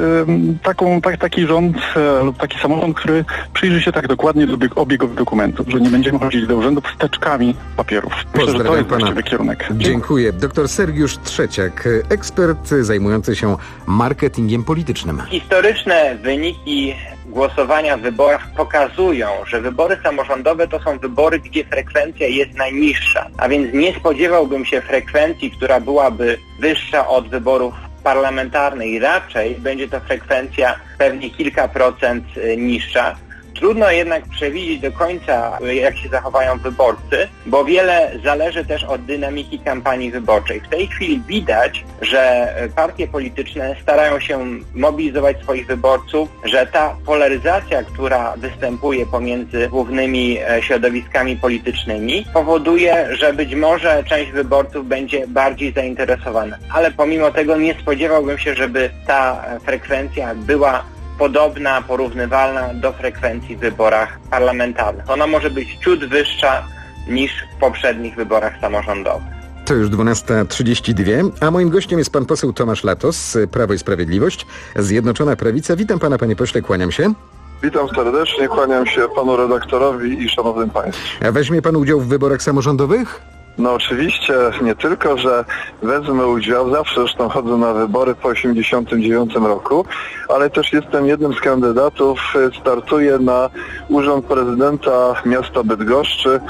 taki rząd lub taki samorząd, który przyjrzy się tak dokładnie do obiegowi dokumentów, że nie będziemy chodzić do urzędów z teczkami papierów. Myślę, że to jest właściwy kierunek.
Dziękuję. Dr Sergiusz Trzeciak, ekspert zajmujący się marketingiem politycznym.
Historyczne wyniki głosowania w wyborach pokazują, że wybory samorządowe to są wybory, gdzie frekwencja jest najniższa. A więc nie spodziewałbym się frekwencji, która byłaby wyższa od wyborów parlamentarnych. Raczej będzie to frekwencja pewnie kilka procent niższa. Trudno jednak przewidzieć do końca, jak się zachowają wyborcy, bo wiele zależy też od dynamiki kampanii wyborczej. W tej chwili widać, że partie polityczne starają się mobilizować swoich wyborców, że ta polaryzacja, która występuje pomiędzy głównymi środowiskami politycznymi, powoduje, że być może część wyborców będzie bardziej zainteresowana. Ale pomimo tego nie spodziewałbym się, żeby ta frekwencja była podobna, porównywalna do frekwencji w wyborach parlamentarnych. Ona może być ciut wyższa niż w poprzednich wyborach samorządowych.
To już 12:32, a moim gościem jest pan poseł Tomasz Latos, Prawo i Sprawiedliwość, Zjednoczona Prawica. Witam pana, panie pośle, kłaniam się.
Witam serdecznie, kłaniam się panu redaktorowi i szanownym państwu.
A weźmie pan udział w wyborach samorządowych?
No oczywiście, nie tylko, że wezmę udział, zawsze zresztą chodzę na wybory po 1989 roku, ale też jestem jednym z kandydatów, startuję na urząd prezydenta miasta Bydgoszczy.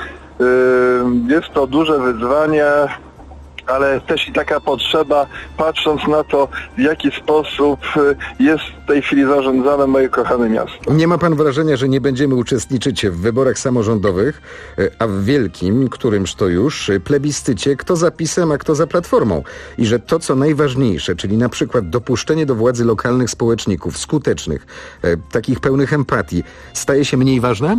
Jest to duże wyzwanie, ale też i taka potrzeba, patrząc na to, w jaki sposób jest w tej chwili zarządzane moje kochane miasto.
Nie ma pan wrażenia, że nie będziemy uczestniczyć w wyborach samorządowych, a w wielkim, którymż to już, plebiscycie, kto za PiS-em, a kto za Platformą. I że to, co najważniejsze, czyli na przykład dopuszczenie do władzy lokalnych społeczników, skutecznych, takich pełnych empatii, staje się mniej ważne?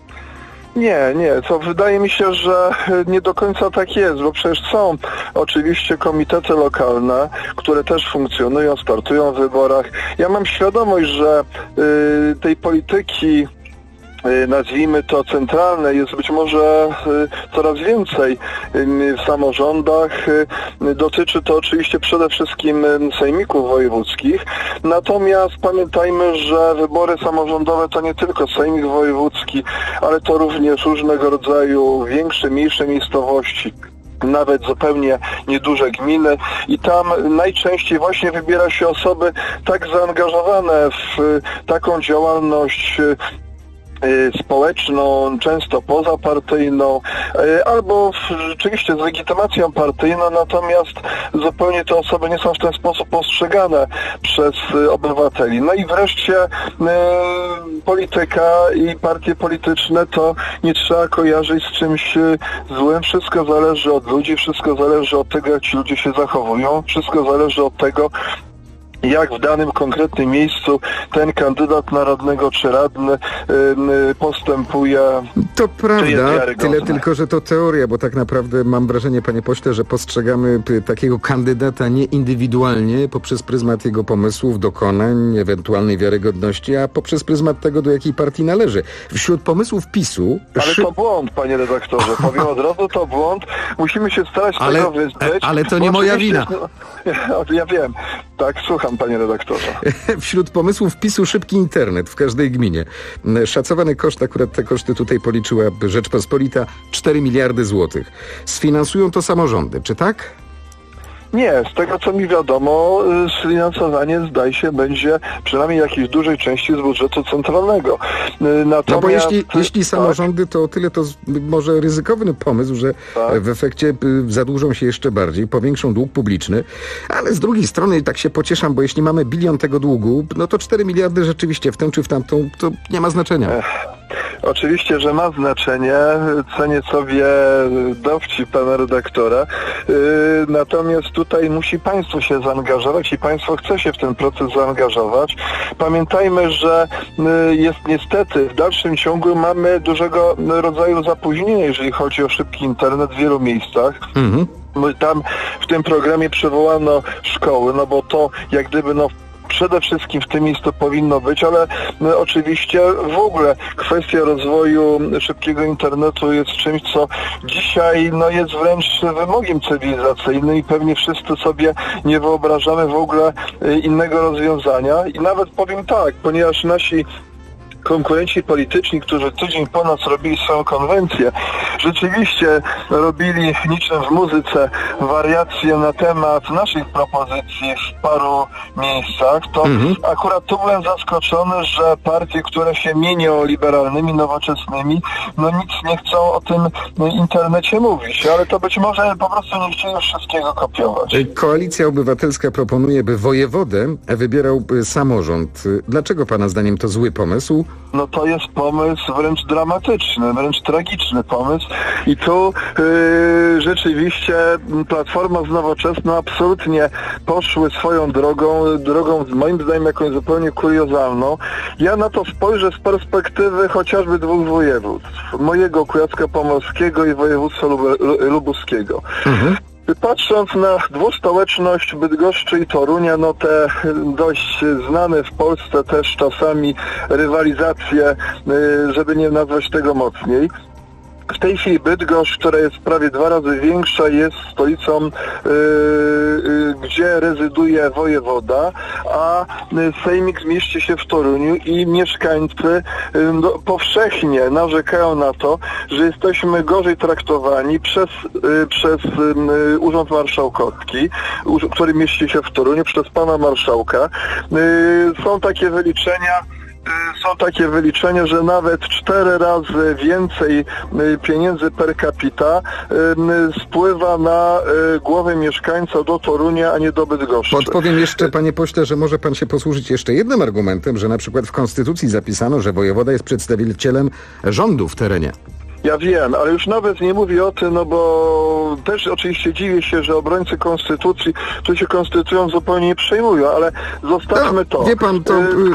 Nie, to wydaje mi się, że nie do końca tak jest, bo przecież są oczywiście komitety lokalne, które też funkcjonują, startują w wyborach. Ja mam świadomość, że tej polityki, nazwijmy to centralne, jest być może coraz więcej w samorządach. Dotyczy to oczywiście przede wszystkim sejmików wojewódzkich. Natomiast pamiętajmy, że wybory samorządowe to nie tylko sejmik wojewódzki, ale to również różnego rodzaju większe, mniejsze miejscowości, nawet zupełnie nieduże gminy i tam najczęściej właśnie wybiera się osoby tak zaangażowane w taką działalność społeczną, często pozapartyjną, albo rzeczywiście z legitymacją partyjną, natomiast zupełnie te osoby nie są w ten sposób postrzegane przez obywateli. No i wreszcie polityka i partie polityczne to nie trzeba kojarzyć z czymś złym. Wszystko zależy od ludzi, wszystko zależy od tego, jak ci ludzie się zachowują, wszystko zależy od tego, jak w danym konkretnym miejscu ten kandydat na radnego czy radny postępuje.
To prawda, tyle tylko, że to teoria, bo tak naprawdę mam wrażenie, panie pośle, że postrzegamy takiego kandydata nie indywidualnie poprzez pryzmat jego pomysłów, dokonań, ewentualnej wiarygodności, a poprzez pryzmat tego, do jakiej partii należy. Wśród pomysłów PiS-u...
Ale to błąd, panie redaktorze. Powiem od razu, to błąd. Musimy się starać z tego wyzbyć.
Ale to nie moja wina.
Ja wiem. Tak, słucham, panie redaktorze.
Wśród pomysłów PiS-u szybki internet w każdej gminie. Szacowany koszt, akurat te koszty tutaj policzyła Rzeczpospolita, 4 miliardy złotych. Sfinansują to samorządy, czy tak?
Nie, z tego co mi wiadomo, sfinansowanie zdaje się będzie przynajmniej jakiejś dużej części z budżetu centralnego. Natomiast,
no bo jeśli samorządy, to o tyle to może ryzykowny pomysł, że w efekcie zadłużą się jeszcze bardziej, powiększą dług publiczny, ale z drugiej strony tak się pocieszam, bo jeśli mamy 1 bilion tego długu, no to 4 miliardy rzeczywiście w tę czy w tamtą, to nie ma znaczenia.
Oczywiście, że ma znaczenie. Cenię sobie dowcip pana redaktora. Natomiast tutaj musi państwo się zaangażować i państwo chce się w ten proces zaangażować. Pamiętajmy, że jest niestety w dalszym ciągu mamy dużego rodzaju zapóźnienie, jeżeli chodzi o szybki internet w wielu miejscach. Tam w tym programie przywołano szkoły, no bo to jak gdyby przede wszystkim w tym miejscu powinno być, ale oczywiście w ogóle kwestia rozwoju szybkiego internetu jest czymś, co dzisiaj jest wręcz wymogiem cywilizacyjnym i pewnie wszyscy sobie nie wyobrażamy w ogóle innego rozwiązania. I nawet powiem tak, ponieważ nasi konkurenci polityczni, którzy tydzień po nas robili swoją konwencję, rzeczywiście robili niczym w muzyce wariacje na temat naszych propozycji w paru miejscach, to akurat tu byłem zaskoczony, że partie, które się mienią liberalnymi, nowoczesnymi, nic nie chcą o tym internecie mówić, ale to być może po prostu nie chcieli wszystkiego kopiować.
Koalicja Obywatelska proponuje, by wojewodę wybierał samorząd. Dlaczego pana zdaniem to zły pomysł?
No to jest pomysł wręcz dramatyczny, wręcz tragiczny pomysł i tu rzeczywiście Platforma z Nowoczesną absolutnie poszły swoją drogą moim zdaniem jakąś zupełnie kuriozalną. Ja na to spojrzę z perspektywy chociażby 2 województw, mojego Kujawsko-Pomorskiego i województwa lubuskiego. Patrząc na dwustołeczność Bydgoszczy i Torunia, te dość znane w Polsce też czasami rywalizacje, żeby nie nazwać tego mocniej. W tej chwili Bydgoszcz, która jest prawie 2 razy większa, jest stolicą, gdzie rezyduje wojewoda, a sejmik mieści się w Toruniu i mieszkańcy powszechnie narzekają na to, że jesteśmy gorzej traktowani przez Urząd Marszałkowski, który mieści się w Toruniu, przez pana marszałka. Są takie wyliczenia, że nawet 4 razy więcej pieniędzy per capita spływa na głowę mieszkańca do Torunia, a nie do Bydgoszczy.
Podpowiem jeszcze, panie pośle, że może pan się posłużyć jeszcze jednym argumentem, że na przykład w Konstytucji zapisano, że wojewoda jest przedstawicielem rządu w terenie.
Ja wiem, ale już nawet nie mówię o tym, bo też oczywiście dziwię się, że obrońcy konstytucji, którzy się konstytucją, zupełnie nie przejmują, ale zostawmy to.
Wie pan,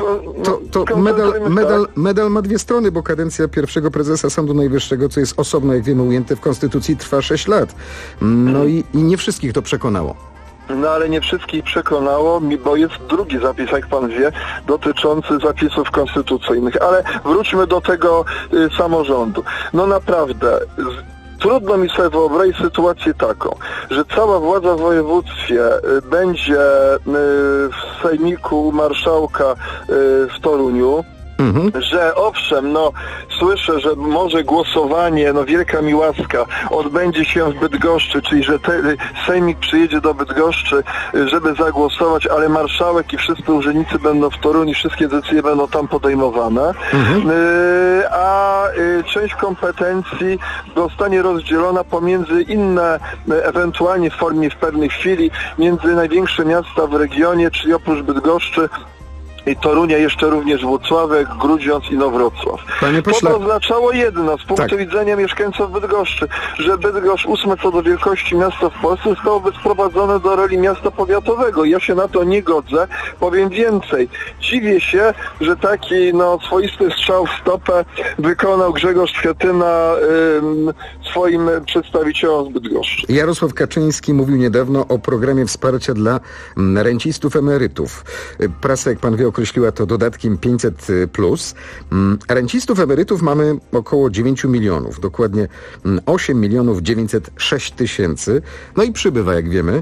medal ma 2 strony, bo kadencja pierwszego prezesa Sądu Najwyższego, co jest osobno, jak wiemy, ujęte w Konstytucji, trwa 6 lat. I nie wszystkich to przekonało.
Ale nie wszystkich przekonało, bo jest drugi zapis, jak pan wie, dotyczący zapisów konstytucyjnych. Ale wróćmy do tego samorządu. Naprawdę, trudno mi sobie wyobrazić sytuację taką, że cała władza w województwie będzie w sejmiku marszałka w Toruniu, że owszem, słyszę, że może głosowanie, wielka mi łaska, odbędzie się w Bydgoszczy, czyli że sejmik przyjedzie do Bydgoszczy, żeby zagłosować, ale marszałek i wszyscy urzędnicy będą w Toruniu, wszystkie decyzje będą tam podejmowane, a część kompetencji zostanie rozdzielona pomiędzy inne, ewentualnie w formie w pewnej chwili, między największe miasta w regionie, czyli oprócz Bydgoszczy i Torunia jeszcze również Włocławek, Grudziądz i Inowrocław. To oznaczało jedno, z punktu widzenia mieszkańców Bydgoszczy, że Bydgoszcz 8 co do wielkości miasta w Polsce zostałoby sprowadzone do roli miasta powiatowego. Ja się na to nie godzę. Powiem więcej. Dziwię się, że taki swoisty strzał w stopę wykonał Grzegorz Schetyna swoim przedstawicielom z Bydgoszczy.
Jarosław Kaczyński mówił niedawno o programie wsparcia dla rencistów emerytów. Prasa, jak pan wie, określiła to dodatkiem 500+. Rencistów emerytów mamy około 9 milionów, dokładnie 8 906 000. No i przybywa, jak wiemy.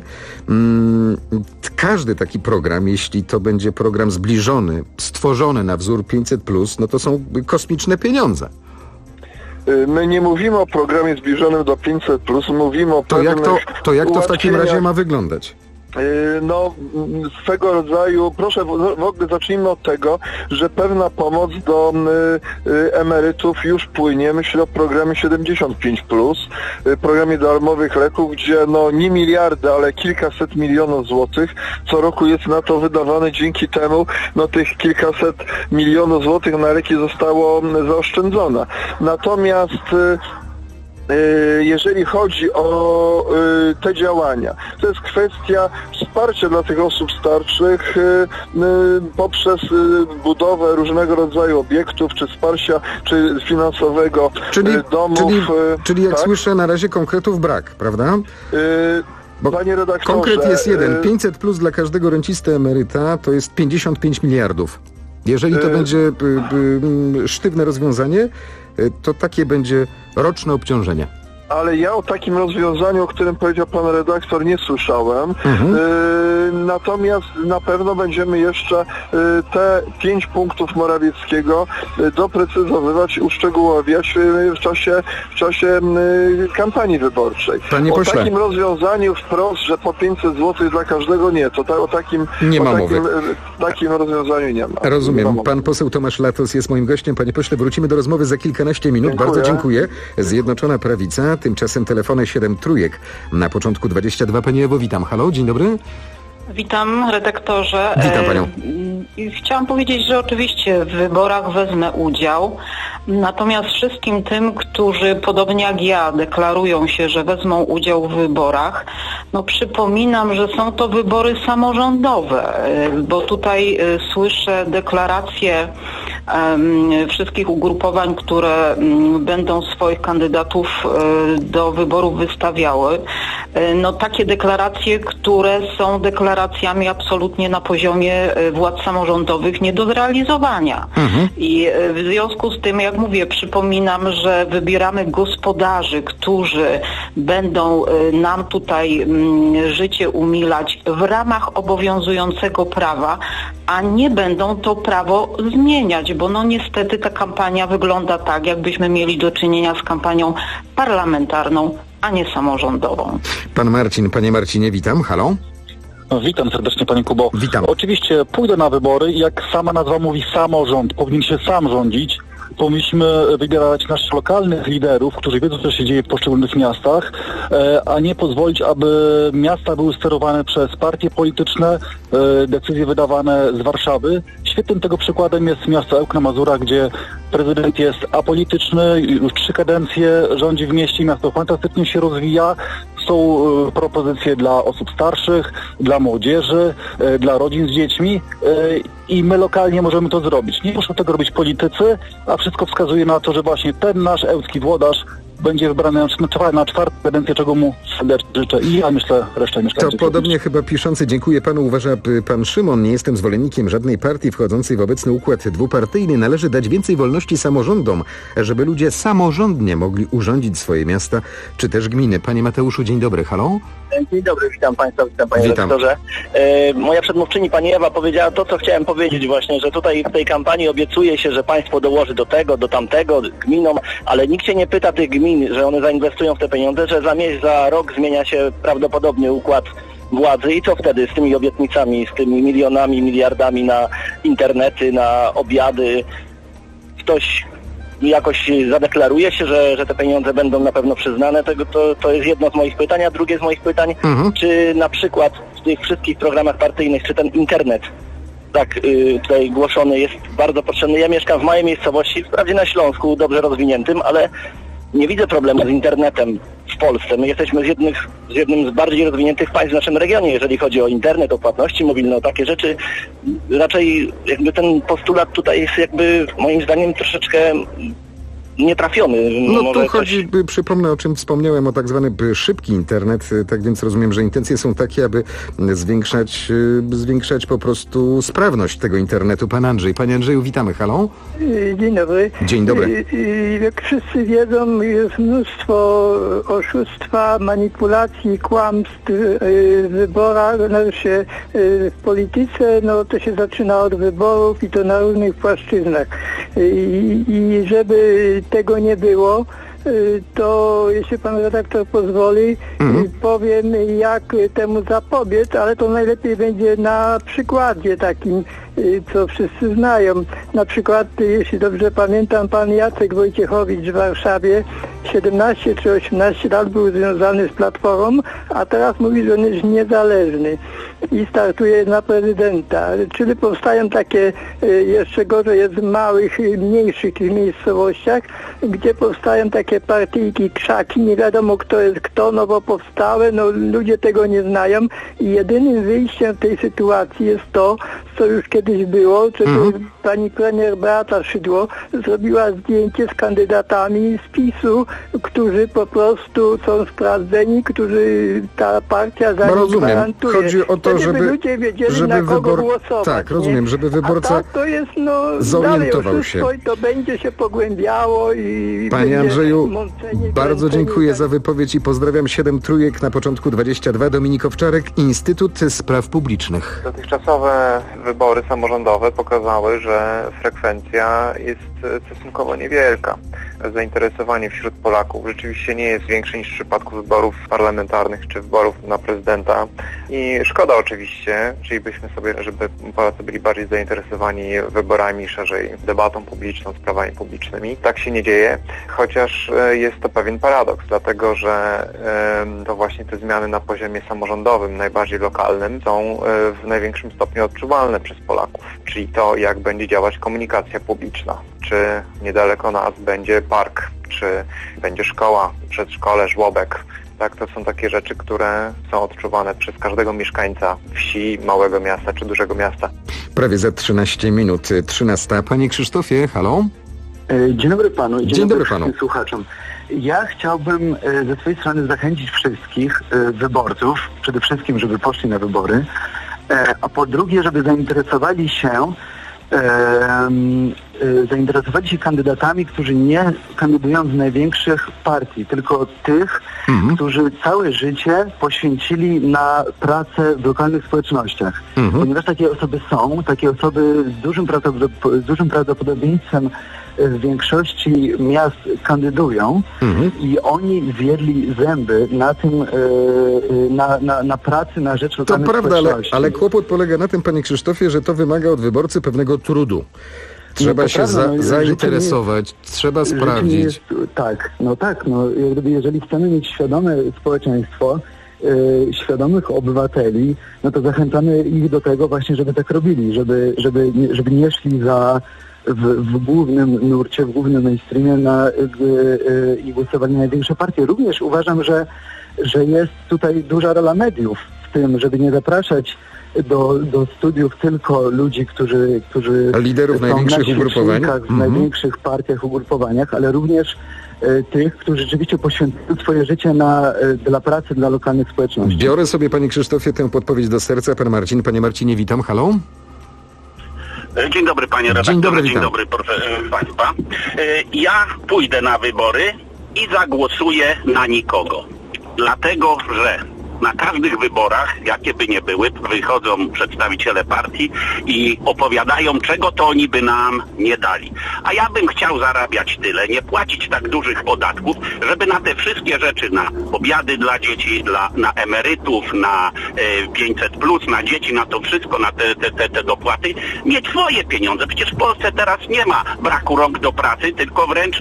Każdy taki program, jeśli to będzie program zbliżony, stworzony na wzór 500+, to są kosmiczne pieniądze.
My nie mówimy o programie zbliżonym do 500+, mówimy o pewnych
To jak to w takim razie ma wyglądać?
Swego rodzaju, proszę, w ogóle zacznijmy od tego, że pewna pomoc do emerytów już płynie. Myślę o programie 75+, programie darmowych leków, gdzie nie miliardy, ale kilkaset milionów złotych co roku jest na to wydawane. Dzięki temu tych kilkaset milionów złotych na leki zostało zaoszczędzone. Natomiast jeżeli chodzi o te działania, to jest kwestia wsparcia dla tych osób starszych poprzez budowę różnego rodzaju obiektów, czy wsparcia, czy finansowego domów.
Czyli jak słyszę, na razie konkretów brak, prawda?
Panie redaktorze,
konkret jest jeden. 500+ dla każdego rencisty emeryta to jest 55 miliardów. Jeżeli to będzie sztywne rozwiązanie, to takie będzie roczne obciążenie.
Ale ja o takim rozwiązaniu, o którym powiedział pan redaktor, nie słyszałem. Natomiast na pewno będziemy jeszcze te 5 punktów Morawieckiego doprecyzowywać, uszczegóławiać w czasie kampanii wyborczej.
Panie pośle,
o takim rozwiązaniu wprost, że po 500 zł dla każdego nie. O takim rozwiązaniu nie ma.
Rozumiem. Pan poseł Tomasz Latos jest moim gościem. Panie pośle, wrócimy do rozmowy za kilkanaście minut.
Dziękuję.
Bardzo dziękuję. Zjednoczona Prawica. Tymczasem telefony 7 trójek. Na początku 22. Pani Ewo, witam. Halo, dzień dobry.
Witam, redaktorze.
Witam panią.
Chciałam powiedzieć, że oczywiście w wyborach wezmę udział, natomiast wszystkim tym, którzy podobnie jak ja deklarują się, że wezmą udział w wyborach, przypominam, że są to wybory samorządowe, bo tutaj słyszę deklaracje wszystkich ugrupowań, które będą swoich kandydatów do wyborów wystawiały. Takie deklaracje, które są deklaracjami absolutnie na poziomie władz samorządowych nie do zrealizowania. I w związku z tym, jak mówię, przypominam, że wybieramy gospodarzy, którzy będą nam tutaj życie umilać w ramach obowiązującego prawa, a nie będą to prawo zmieniać, bo niestety ta kampania wygląda tak, jakbyśmy mieli do czynienia z kampanią parlamentarną, a nie samorządową.
Pan Marcin, panie Marcinie, witam. Halo?
Witam serdecznie, panie Kubo.
Witam.
Oczywiście pójdę na wybory i jak sama nazwa mówi, samorząd powinien się sam rządzić. Powinniśmy wybierać naszych lokalnych liderów, którzy wiedzą, co się dzieje w poszczególnych miastach, a nie pozwolić, aby miasta były sterowane przez partie polityczne, decyzje wydawane z Warszawy. Świetnym tego przykładem jest miasto Ełk na Mazurach, gdzie prezydent jest apolityczny, już 3 kadencje rządzi w mieście, miasto fantastycznie się rozwija. Są propozycje dla osób starszych, dla młodzieży, dla rodzin z dziećmi i my lokalnie możemy to zrobić. Nie muszą tego robić politycy, a wszystko wskazuje na to, że właśnie ten nasz ełcki włodarz będzie wybrany na czwartą kadencję, czego mu serdecznie życzę i ja myślę reszta mieszkańców.
To podobnie chyba piszący dziękuję panu uważa pan Szymon. Nie jestem zwolennikiem żadnej partii wchodzącej w obecny układ dwupartyjny. Należy dać więcej wolności samorządom, żeby ludzie samorządnie mogli urządzić swoje miasta czy też gminy. Panie Mateuszu, dzień dobry. Halo?
Dzień dobry, witam państwa, witam panie redaktorze. Moja przedmówczyni pani Ewa powiedziała to, co chciałem powiedzieć właśnie, że tutaj w tej kampanii obiecuje się, że państwo dołoży do tego, do tamtego, gminom, ale nikt się nie pyta tych gmin, że one zainwestują w te pieniądze, że za rok zmienia się prawdopodobnie układ władzy i co wtedy z tymi obietnicami, z tymi milionami, miliardami na internety, na obiady? Ktoś jakoś zadeklaruje się, że te pieniądze będą na pewno przyznane. To jest jedno z moich pytań, a drugie z moich pytań, czy na przykład w tych wszystkich programach partyjnych, czy ten internet tak tutaj głoszony jest bardzo potrzebny. Ja mieszkam w małej miejscowości, wprawdzie na Śląsku, dobrze rozwiniętym, ale nie widzę problemu z internetem w Polsce. My jesteśmy z jednym z bardziej rozwiniętych państw w naszym regionie, jeżeli chodzi o internet, o płatności mobilne, o takie rzeczy. Raczej jakby ten postulat tutaj jest jakby moim zdaniem troszeczkę nietrafiony.
No tu chodzi, przypomnę, o czym wspomniałem, o tak zwany szybki internet, tak więc rozumiem, że intencje są takie, aby zwiększać po prostu sprawność tego internetu. Pan Andrzej. Panie Andrzeju, witamy. Halo?
Dzień dobry.
Dzień dobry.
Jak wszyscy wiedzą, jest mnóstwo oszustwa, manipulacji, kłamstw w wyborach, w polityce, no to się zaczyna od wyborów i to na różnych płaszczyznach. I żeby tego nie było, to jeśli pan redaktor pozwoli, powiem, jak temu zapobiec, ale to najlepiej będzie na przykładzie takim, co wszyscy znają. Na przykład, jeśli dobrze pamiętam, pan Jacek Wojciechowicz w Warszawie 17 czy 18 lat był związany z Platformą, a teraz mówi, że on jest niezależny i startuje na prezydenta. Czyli powstają takie, jeszcze gorzej jest w małych, mniejszych miejscowościach, gdzie powstają takie partyjki, krzaki, nie wiadomo kto jest kto, nowo powstałe, no ludzie tego nie znają i jedynym wyjściem w tej sytuacji jest to, co już kiedyś było, czyli pani premier Beata Szydło zrobiła zdjęcie z kandydatami z PiS-u, którzy po prostu są sprawdzeni, którzy ta partia za nich gwarantuje.
Chodzi o to, żeby
ludzie wiedzieli, na kogo głosować.
Tak, rozumiem, żeby wyborca
to jest,
zorientował się.
I to będzie się pogłębiało i
Panie Andrzeju, bardzo dziękuję za wypowiedź i pozdrawiam 7 trójek na początku 22. Dominik Owczarek, Instytut Spraw Publicznych.
Dotychczasowe wybory samorządowe pokazały, że frekwencja jest stosunkowo niewielka. Zainteresowanie wśród Polaków rzeczywiście nie jest większe niż w przypadku wyborów parlamentarnych czy wyborów na prezydenta. I szkoda oczywiście, chcielibyśmy sobie, żeby Polacy byli bardziej zainteresowani wyborami, szerzej debatą publiczną, sprawami publicznymi. Tak się nie dzieje, chociaż jest to pewien paradoks, dlatego że to właśnie te zmiany na poziomie samorządowym, najbardziej lokalnym, są w największym stopniu odczuwalne przez Polaków. Czyli to, jak będzie działać komunikacja publiczna, czy niedaleko nas będzie park, czy będzie szkoła, przedszkole, żłobek. Tak, to są takie rzeczy, które są odczuwane przez każdego mieszkańca wsi, małego miasta czy dużego miasta.
Prawie za 13 minut, 13. Panie Krzysztofie, halo?
Dzień dobry panu i
dzień dobry panu.
Słuchaczom. Ja chciałbym ze swojej strony zachęcić wszystkich wyborców, przede wszystkim, żeby poszli na wybory, a po drugie, żeby zainteresowali się kandydatami, którzy nie kandydują z największych partii, tylko tych, którzy całe życie poświęcili na pracę w lokalnych społecznościach. Ponieważ takie osoby są, takie osoby z dużym prawdopodobieństwem w większości miast kandydują i oni zjedli zęby na tym, na pracy na rzecz lokalnych społeczności.
Ale kłopot polega na tym, panie Krzysztofie, że to wymaga od wyborcy pewnego trudu. Trzeba się zainteresować, trzeba sprawdzić.
Jeżeli chcemy mieć świadome społeczeństwo, świadomych obywateli, no to zachęcamy ich do tego właśnie, żeby tak robili, żeby nie szli w głównym nurcie, w głównym mainstreamie i głosowali na największe partie. Również uważam, że jest tutaj duża rola mediów w tym, żeby nie zapraszać do studiów tylko ludzi, którzy
liderów największych ugrupowań,
w największych partiach, ugrupowaniach, ale również tych, którzy rzeczywiście poświęcają swoje życie dla pracy, dla lokalnych społeczności.
Biorę sobie, panie Krzysztofie, tę podpowiedź do serca. Pan Marcin. Panie Marcinie, witam. Halo?
Dzień dobry, panie redaktorze. Dzień dobry, proszę państwa. Ja pójdę na wybory i zagłosuję na nikogo. Dlatego, że na każdych wyborach, jakie by nie były, wychodzą przedstawiciele partii i opowiadają, czego to oni by nam nie dali. A ja bym chciał zarabiać tyle, nie płacić tak dużych podatków, żeby na te wszystkie rzeczy, na obiady dla dzieci, na emerytów, na 500+, na dzieci, na to wszystko, na te dopłaty, mieć swoje pieniądze. Przecież w Polsce teraz nie ma braku rąk do pracy, tylko wręcz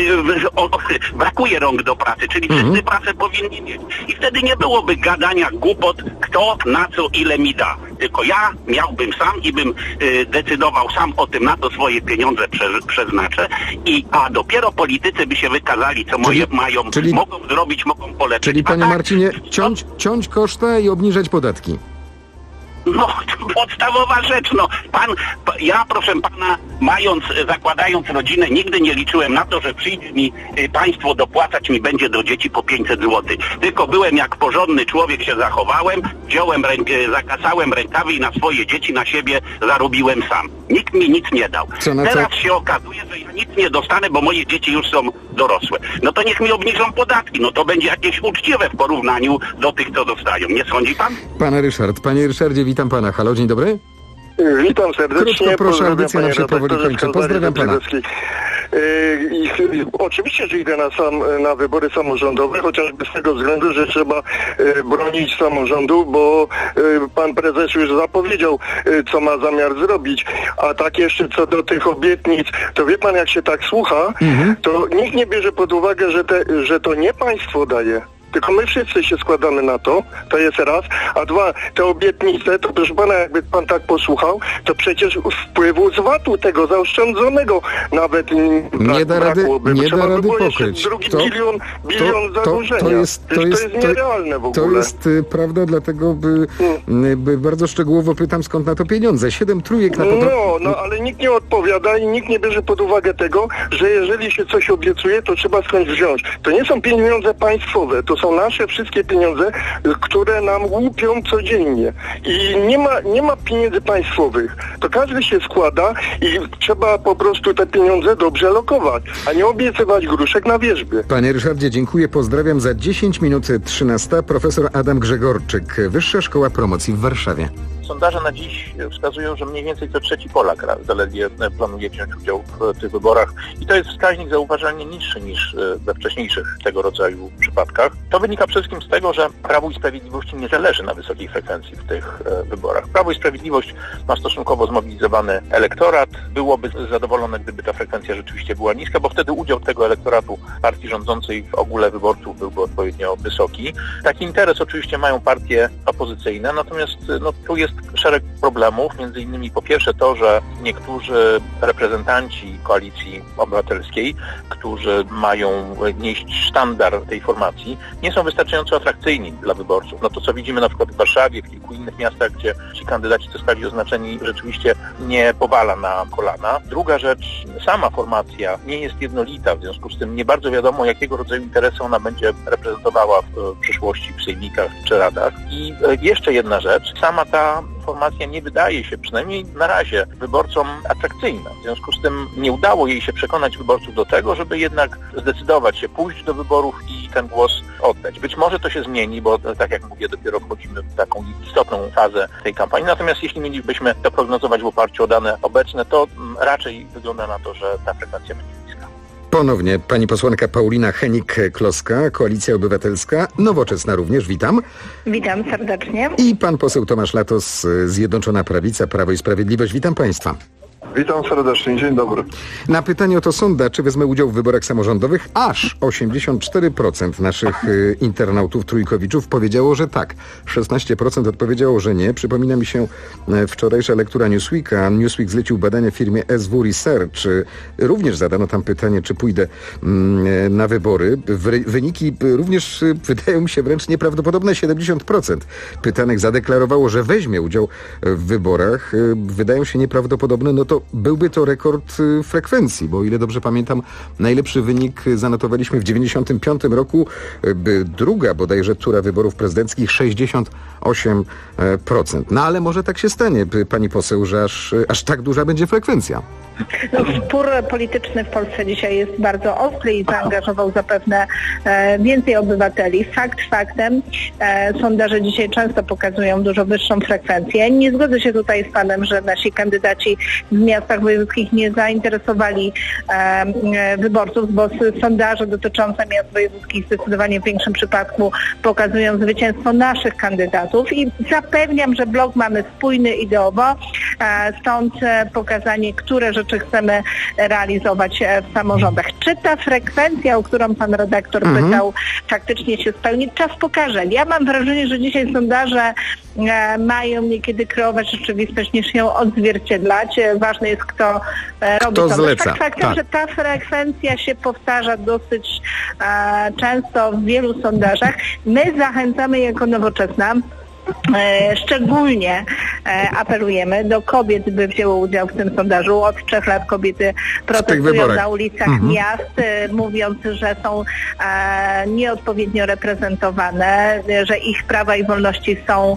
brakuje rąk do pracy, czyli wszyscy pracę powinni mieć. I wtedy nie byłoby gadania głupot, kto na co ile mi da. Tylko ja miałbym sam i bym decydował sam o tym, na to swoje pieniądze przeznaczę, a dopiero politycy by się wykazali, co mogą zrobić, mogą poleczyć.
Czyli, panie Marcinie, ciąć koszty i obniżać podatki.
No, podstawowa rzecz, ja, proszę pana, zakładając rodzinę, nigdy nie liczyłem na to, że przyjdzie mi państwo dopłacać mi będzie do dzieci po 500 zł. Tylko byłem jak porządny człowiek, się zachowałem, zakasałem rękawy i na swoje dzieci, na siebie zarobiłem sam. Nikt mi nic nie dał. Teraz się okazuje, że ja nic nie dostanę, bo moje dzieci już są dorosłe. No to niech mi obniżą podatki, to będzie jakieś uczciwe w porównaniu do tych, co dostają. Nie sądzi pan?
Panie Ryszardzie, witam pana. Halo, dzień dobry.
Witam serdecznie.
Krótko proszę, audycja nam się powoli kończy. Pozdrawiam pana.
Oczywiście, że idę na wybory samorządowe, chociażby z tego względu, że trzeba bronić samorządu, bo pan prezes już zapowiedział, co ma zamiar zrobić. A tak jeszcze co do tych obietnic, to wie pan, jak się tak słucha, to nikt nie bierze pod uwagę, że to nie państwo daje. Tylko my wszyscy się składamy na to jest raz, a dwa, te obietnice, to proszę pana, jakby pan tak posłuchał, to przecież wpływu z VAT-u tego zaoszczędzonego nawet
nie da rady pokryć.
Drugi bilion zadłużenia. To jest nierealne w ogóle.
To jest prawda, dlatego by bardzo szczegółowo pytam, skąd na to pieniądze. 7 trójek na
ale nikt nie odpowiada i nikt nie bierze pod uwagę tego, że jeżeli się coś obiecuje, to trzeba skądś wziąć. To nie są pieniądze państwowe, to są nasze wszystkie pieniądze, które nam łupią codziennie. I nie ma pieniędzy państwowych. To każdy się składa i trzeba po prostu te pieniądze dobrze lokować, a nie obiecywać gruszek na wierzbie.
Panie Ryszardzie, dziękuję, pozdrawiam. Za 10 minut 13. Profesor Adam Grzegorczyk, Wyższa Szkoła Promocji w Warszawie.
Sondaże na dziś wskazują, że mniej więcej co trzeci Polak zaledwie planuje wziąć udział w tych wyborach i to jest wskaźnik zauważalnie niższy niż we wcześniejszych tego rodzaju przypadkach. To wynika przede wszystkim z tego, że Prawu i Sprawiedliwości nie zależy na wysokiej frekwencji w tych wyborach. Prawo i Sprawiedliwość ma stosunkowo zmobilizowany elektorat. Byłoby zadowolone, gdyby ta frekwencja rzeczywiście była niska, bo wtedy udział tego elektoratu partii rządzącej w ogóle wyborców byłby odpowiednio wysoki. Taki interes oczywiście mają partie opozycyjne, natomiast tu jest szereg problemów, między innymi po pierwsze to, że niektórzy reprezentanci Koalicji Obywatelskiej, którzy mają nieść sztandar tej formacji, nie są wystarczająco atrakcyjni dla wyborców. To co widzimy na przykład w Warszawie, w kilku innych miastach, gdzie ci kandydaci zostali oznaczeni, rzeczywiście nie powala na kolana. Druga rzecz, sama formacja nie jest jednolita, w związku z tym nie bardzo wiadomo, jakiego rodzaju interesy ona będzie reprezentowała w przyszłości w sejmikach czy radach. I jeszcze jedna rzecz, sama ta formacja nie wydaje się, przynajmniej na razie, wyborcom atrakcyjna. W związku z tym nie udało jej się przekonać wyborców do tego, żeby jednak zdecydować się pójść do wyborów i ten głos oddać. Być może to się zmieni, bo tak jak mówię, dopiero wchodzimy w taką istotną fazę tej kampanii. Natomiast jeśli mielibyśmy to prognozować w oparciu o dane obecne, to raczej wygląda na to, że ta frekwencja będzie niska.
Ponownie pani posłanka Paulina Henik-Kloska, Koalicja Obywatelska, Nowoczesna również, witam.
Witam serdecznie.
I pan poseł Tomasz Latos, Zjednoczona Prawica, Prawo i Sprawiedliwość, witam państwa.
Witam serdecznie, dzień dobry.
Na pytanie o to sonda, czy wezmę udział w wyborach samorządowych, aż 84% naszych internautów trójkowiczów powiedziało, że tak. 16% odpowiedziało, że nie. Przypomina mi się wczorajsza lektura Newsweeka. Newsweek zlecił badania firmie SW Research. Również zadano tam pytanie, czy pójdę na wybory. Wyniki również wydają mi się wręcz nieprawdopodobne. 70% pytanych zadeklarowało, że weźmie udział w wyborach. Wydają się nieprawdopodobne. No to to byłby to rekord frekwencji, bo o ile dobrze pamiętam, najlepszy wynik zanotowaliśmy w 1995 roku, druga bodajże tura wyborów prezydenckich 68%. No ale może tak się stanie, pani poseł, że aż tak duża będzie frekwencja.
No, spór polityczny w Polsce dzisiaj jest bardzo ostry i zaangażował zapewne więcej obywateli. Fakt faktem, sondaże dzisiaj często pokazują dużo wyższą frekwencję. Nie zgodzę się tutaj z panem, że nasi kandydaci w miastach wojewódzkich nie zainteresowali wyborców, bo sondaże dotyczące miast wojewódzkich zdecydowanie w większym przypadku pokazują zwycięstwo naszych kandydatów i zapewniam, że blok mamy spójny ideowo, stąd pokazanie, które rzeczy chcemy realizować w samorządach. Czy ta frekwencja, o którą pan redaktor pytał, faktycznie się spełni? Czas pokaże. Ja mam wrażenie, że dzisiaj sondaże mają niekiedy kreować rzeczywistość, niż ją odzwierciedlać. Ważne jest, kto robi to.
Zleca.
Faktem, że ta frekwencja się powtarza dosyć często w wielu sondażach. My zachęcamy jako Nowoczesna, szczególnie apelujemy do kobiet, by wzięło udział w tym sondażu. Od 3 lat kobiety protestują na ulicach miast, mówiąc, że są nieodpowiednio reprezentowane, że ich prawa i wolności są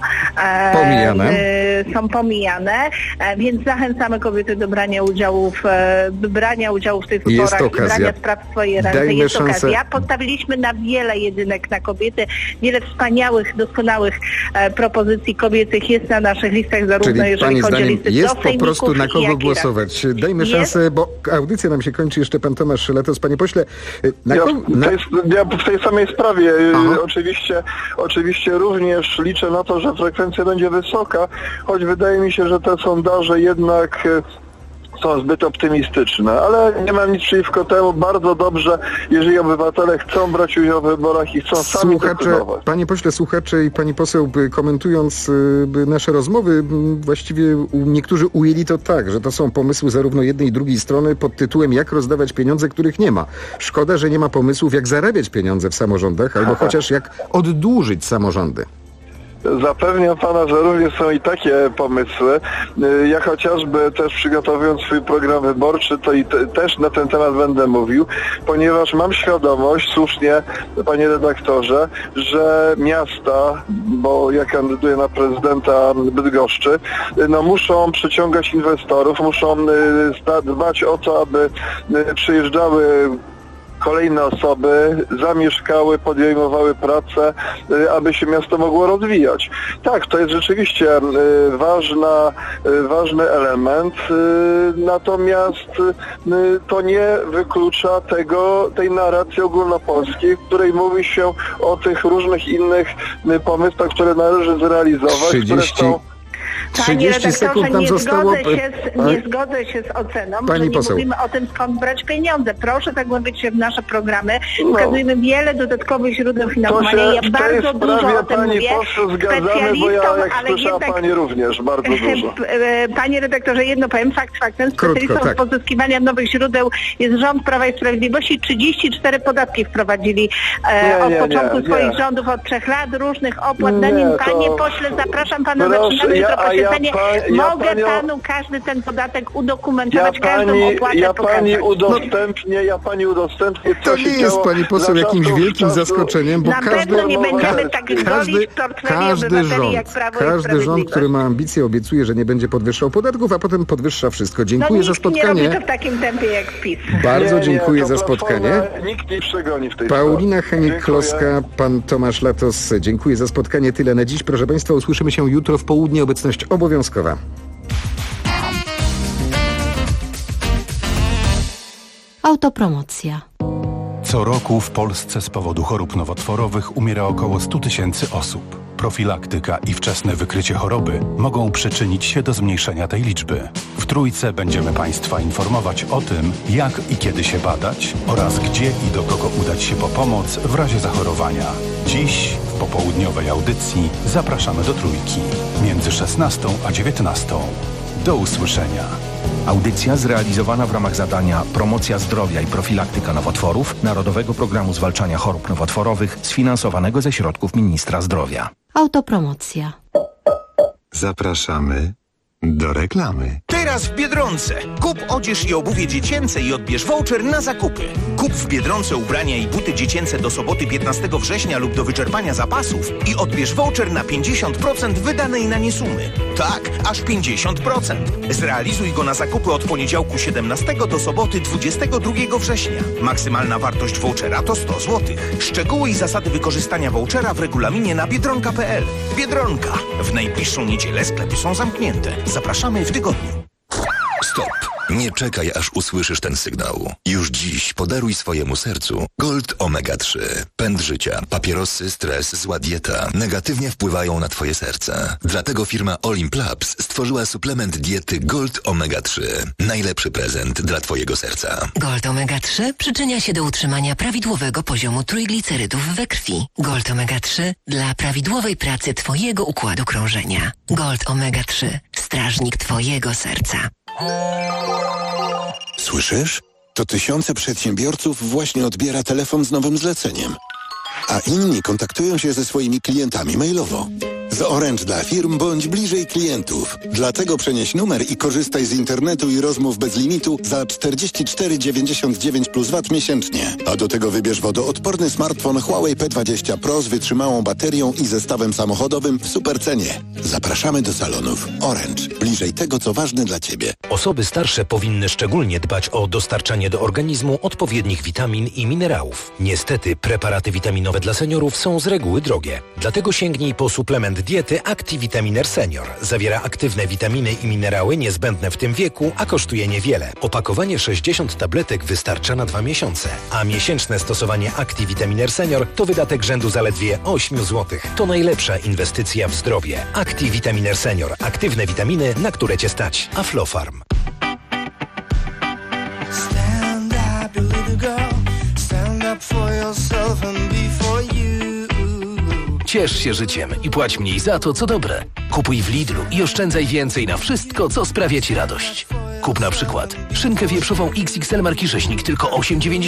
pomijane, więc zachęcamy kobiety do brania udziału w tych wyborach i brania spraw w swoje ręce. Jest okazja. Postawiliśmy na wiele jedynek na kobiety, wiele wspaniałych, doskonałych propozycji kobiecych jest na naszych listach, zarówno jeżeli chodzi o listy
jest po prostu na kogo głosować. Dajmy szansę, bo audycja nam się kończy. Jeszcze pan Tomasz Latos. Panie pośle,
ja w tej samej sprawie oczywiście również liczę na to, że frekwencja będzie wysoka, choć wydaje mi się, że te sondaże jednak są zbyt optymistyczne, ale nie mam nic przeciwko temu. Bardzo dobrze, jeżeli obywatele chcą brać udział w wyborach i chcą sami decydować.
Panie pośle, słuchacze i pani poseł, komentując nasze rozmowy, właściwie niektórzy ujęli to tak, że to są pomysły zarówno jednej i drugiej strony pod tytułem jak rozdawać pieniądze, których nie ma. Szkoda, że nie ma pomysłów jak zarabiać pieniądze w samorządach, albo chociaż jak oddłużyć samorządy.
Zapewniam pana, że również są i takie pomysły. Ja chociażby też przygotowując swój program wyborczy, to i też na ten temat będę mówił, ponieważ mam świadomość, słusznie, panie redaktorze, że miasta, bo ja kandyduję na prezydenta Bydgoszczy, no muszą przyciągać inwestorów, muszą dbać o to, aby przyjeżdżały kolejne osoby, zamieszkały, podejmowały pracę, aby się miasto mogło rozwijać. Tak, to jest rzeczywiście ważny element, natomiast to nie wyklucza tej narracji ogólnopolskiej, w której mówi się o tych różnych innych pomysłach, które należy zrealizować, które są...
Panie redaktorze, nie zgodzę się z oceną, że nie mówimy o tym, skąd brać pieniądze. Proszę zagłębić się w nasze programy. Wskazujemy wiele dodatkowych źródeł finansowania. Ja bardzo dużo o tym mówię.
Ale pani również bardzo dużo.
Panie redaktorze, jedno powiem, faktem, specjalistą z pozyskiwania nowych źródeł jest rząd Prawa i Sprawiedliwości. 34 podatki wprowadzili od początku swoich rządów, od 3 lat, różnych opłat. Panie pośle, zapraszam pana, zaczynamy jutro posiedzenie. Mogę panu każdy ten podatek udokumentować, każdą opłatę
Ja pani udostępnię.
To nie jest, pani poseł, jakimś wielkim zaskoczeniem, bo każdy rząd, który ma ambicje, obiecuje, że nie będzie podwyższał podatków, a potem podwyższa wszystko. Dziękuję za spotkanie.
Nie robi to w takim tempie jak PiS.
Bardzo dziękuję za spotkanie.
Nikt nie przegoni w tej
Paulina Hennig-Kloska, pan Tomasz Latos. Dziękuję za spotkanie. Tyle na dziś. Proszę państwa, usłyszymy się jutro w południe. Obecność obowiązkowa.
Autopromocja.
Co roku w Polsce z powodu chorób nowotworowych umiera około 100 000 osób. Profilaktyka i wczesne wykrycie choroby mogą przyczynić się do zmniejszenia tej liczby. W Trójce będziemy Państwa informować o tym, jak i kiedy się badać oraz gdzie i do kogo udać się po pomoc w razie zachorowania. Dziś w popołudniowej audycji zapraszamy do Trójki między 16 a 19. Do usłyszenia.
Audycja zrealizowana w ramach zadania Promocja zdrowia i profilaktyka nowotworów Narodowego Programu Zwalczania Chorób Nowotworowych sfinansowanego ze środków Ministra Zdrowia.
Autopromocja.
Zapraszamy
Do reklamy.
Teraz w Biedronce. Kup odzież i obuwie dziecięce i odbierz voucher na zakupy. Kup w Biedronce ubrania i buty dziecięce do soboty 15 września lub do wyczerpania zapasów i odbierz voucher na 50% wydanej na nie sumy. Tak, aż 50%. Zrealizuj go na zakupy od poniedziałku 17 do soboty 22 września. Maksymalna wartość vouchera to 100 zł. Szczegóły i zasady wykorzystania vouchera w regulaminie na biedronka.pl. Biedronka. W najbliższą niedzielę sklepy są zamknięte. Zapraszamy w tygodniu.
Stop! Nie czekaj, aż usłyszysz ten sygnał. Już dziś podaruj swojemu sercu Gold Omega 3. Pęd życia, papierosy, stres, zła dieta negatywnie wpływają na twoje serce. Dlatego firma Olimplabs stworzyła suplement diety Gold Omega 3. Najlepszy prezent dla twojego serca.
Gold Omega 3 przyczynia się do utrzymania prawidłowego poziomu trójglicerydów we krwi. Gold Omega 3 dla prawidłowej pracy twojego układu krążenia. Gold Omega 3. Strażnik twojego serca.
Słyszysz? To tysiące przedsiębiorców właśnie odbiera telefon z nowym zleceniem. A inni kontaktują się ze swoimi klientami mailowo. Z Orange dla firm bądź bliżej klientów. Dlatego przenieś numer i korzystaj z internetu i rozmów bez limitu za 44,99 plus VAT miesięcznie. A do tego wybierz wodoodporny smartfon Huawei P20 Pro z wytrzymałą baterią i zestawem samochodowym w supercenie. Zapraszamy do salonów. Orange. Bliżej tego, co ważne dla Ciebie.
Osoby starsze powinny szczególnie dbać o dostarczanie do organizmu odpowiednich witamin i minerałów. Niestety preparaty witaminowe dla seniorów są z reguły drogie. Dlatego sięgnij po suplement diety ActiVitaminer Senior. Zawiera aktywne witaminy i minerały niezbędne w tym wieku, a kosztuje niewiele. Opakowanie 60 tabletek wystarcza na 2 miesiące, a miesięczne stosowanie ActiVitaminer Senior to wydatek rzędu zaledwie 8 zł. To najlepsza inwestycja w zdrowie. ActiVitaminer Senior. Aktywne witaminy, na które Cię stać. Aflofarm.
Stand up, you little girl. Stand up for yourself and be for you.
Ciesz się życiem i płać mniej za to, co dobre. Kupuj w Lidlu i oszczędzaj więcej na wszystko, co sprawia Ci radość. Kup na przykład szynkę wieprzową XXL marki Rzeźnik tylko 8,90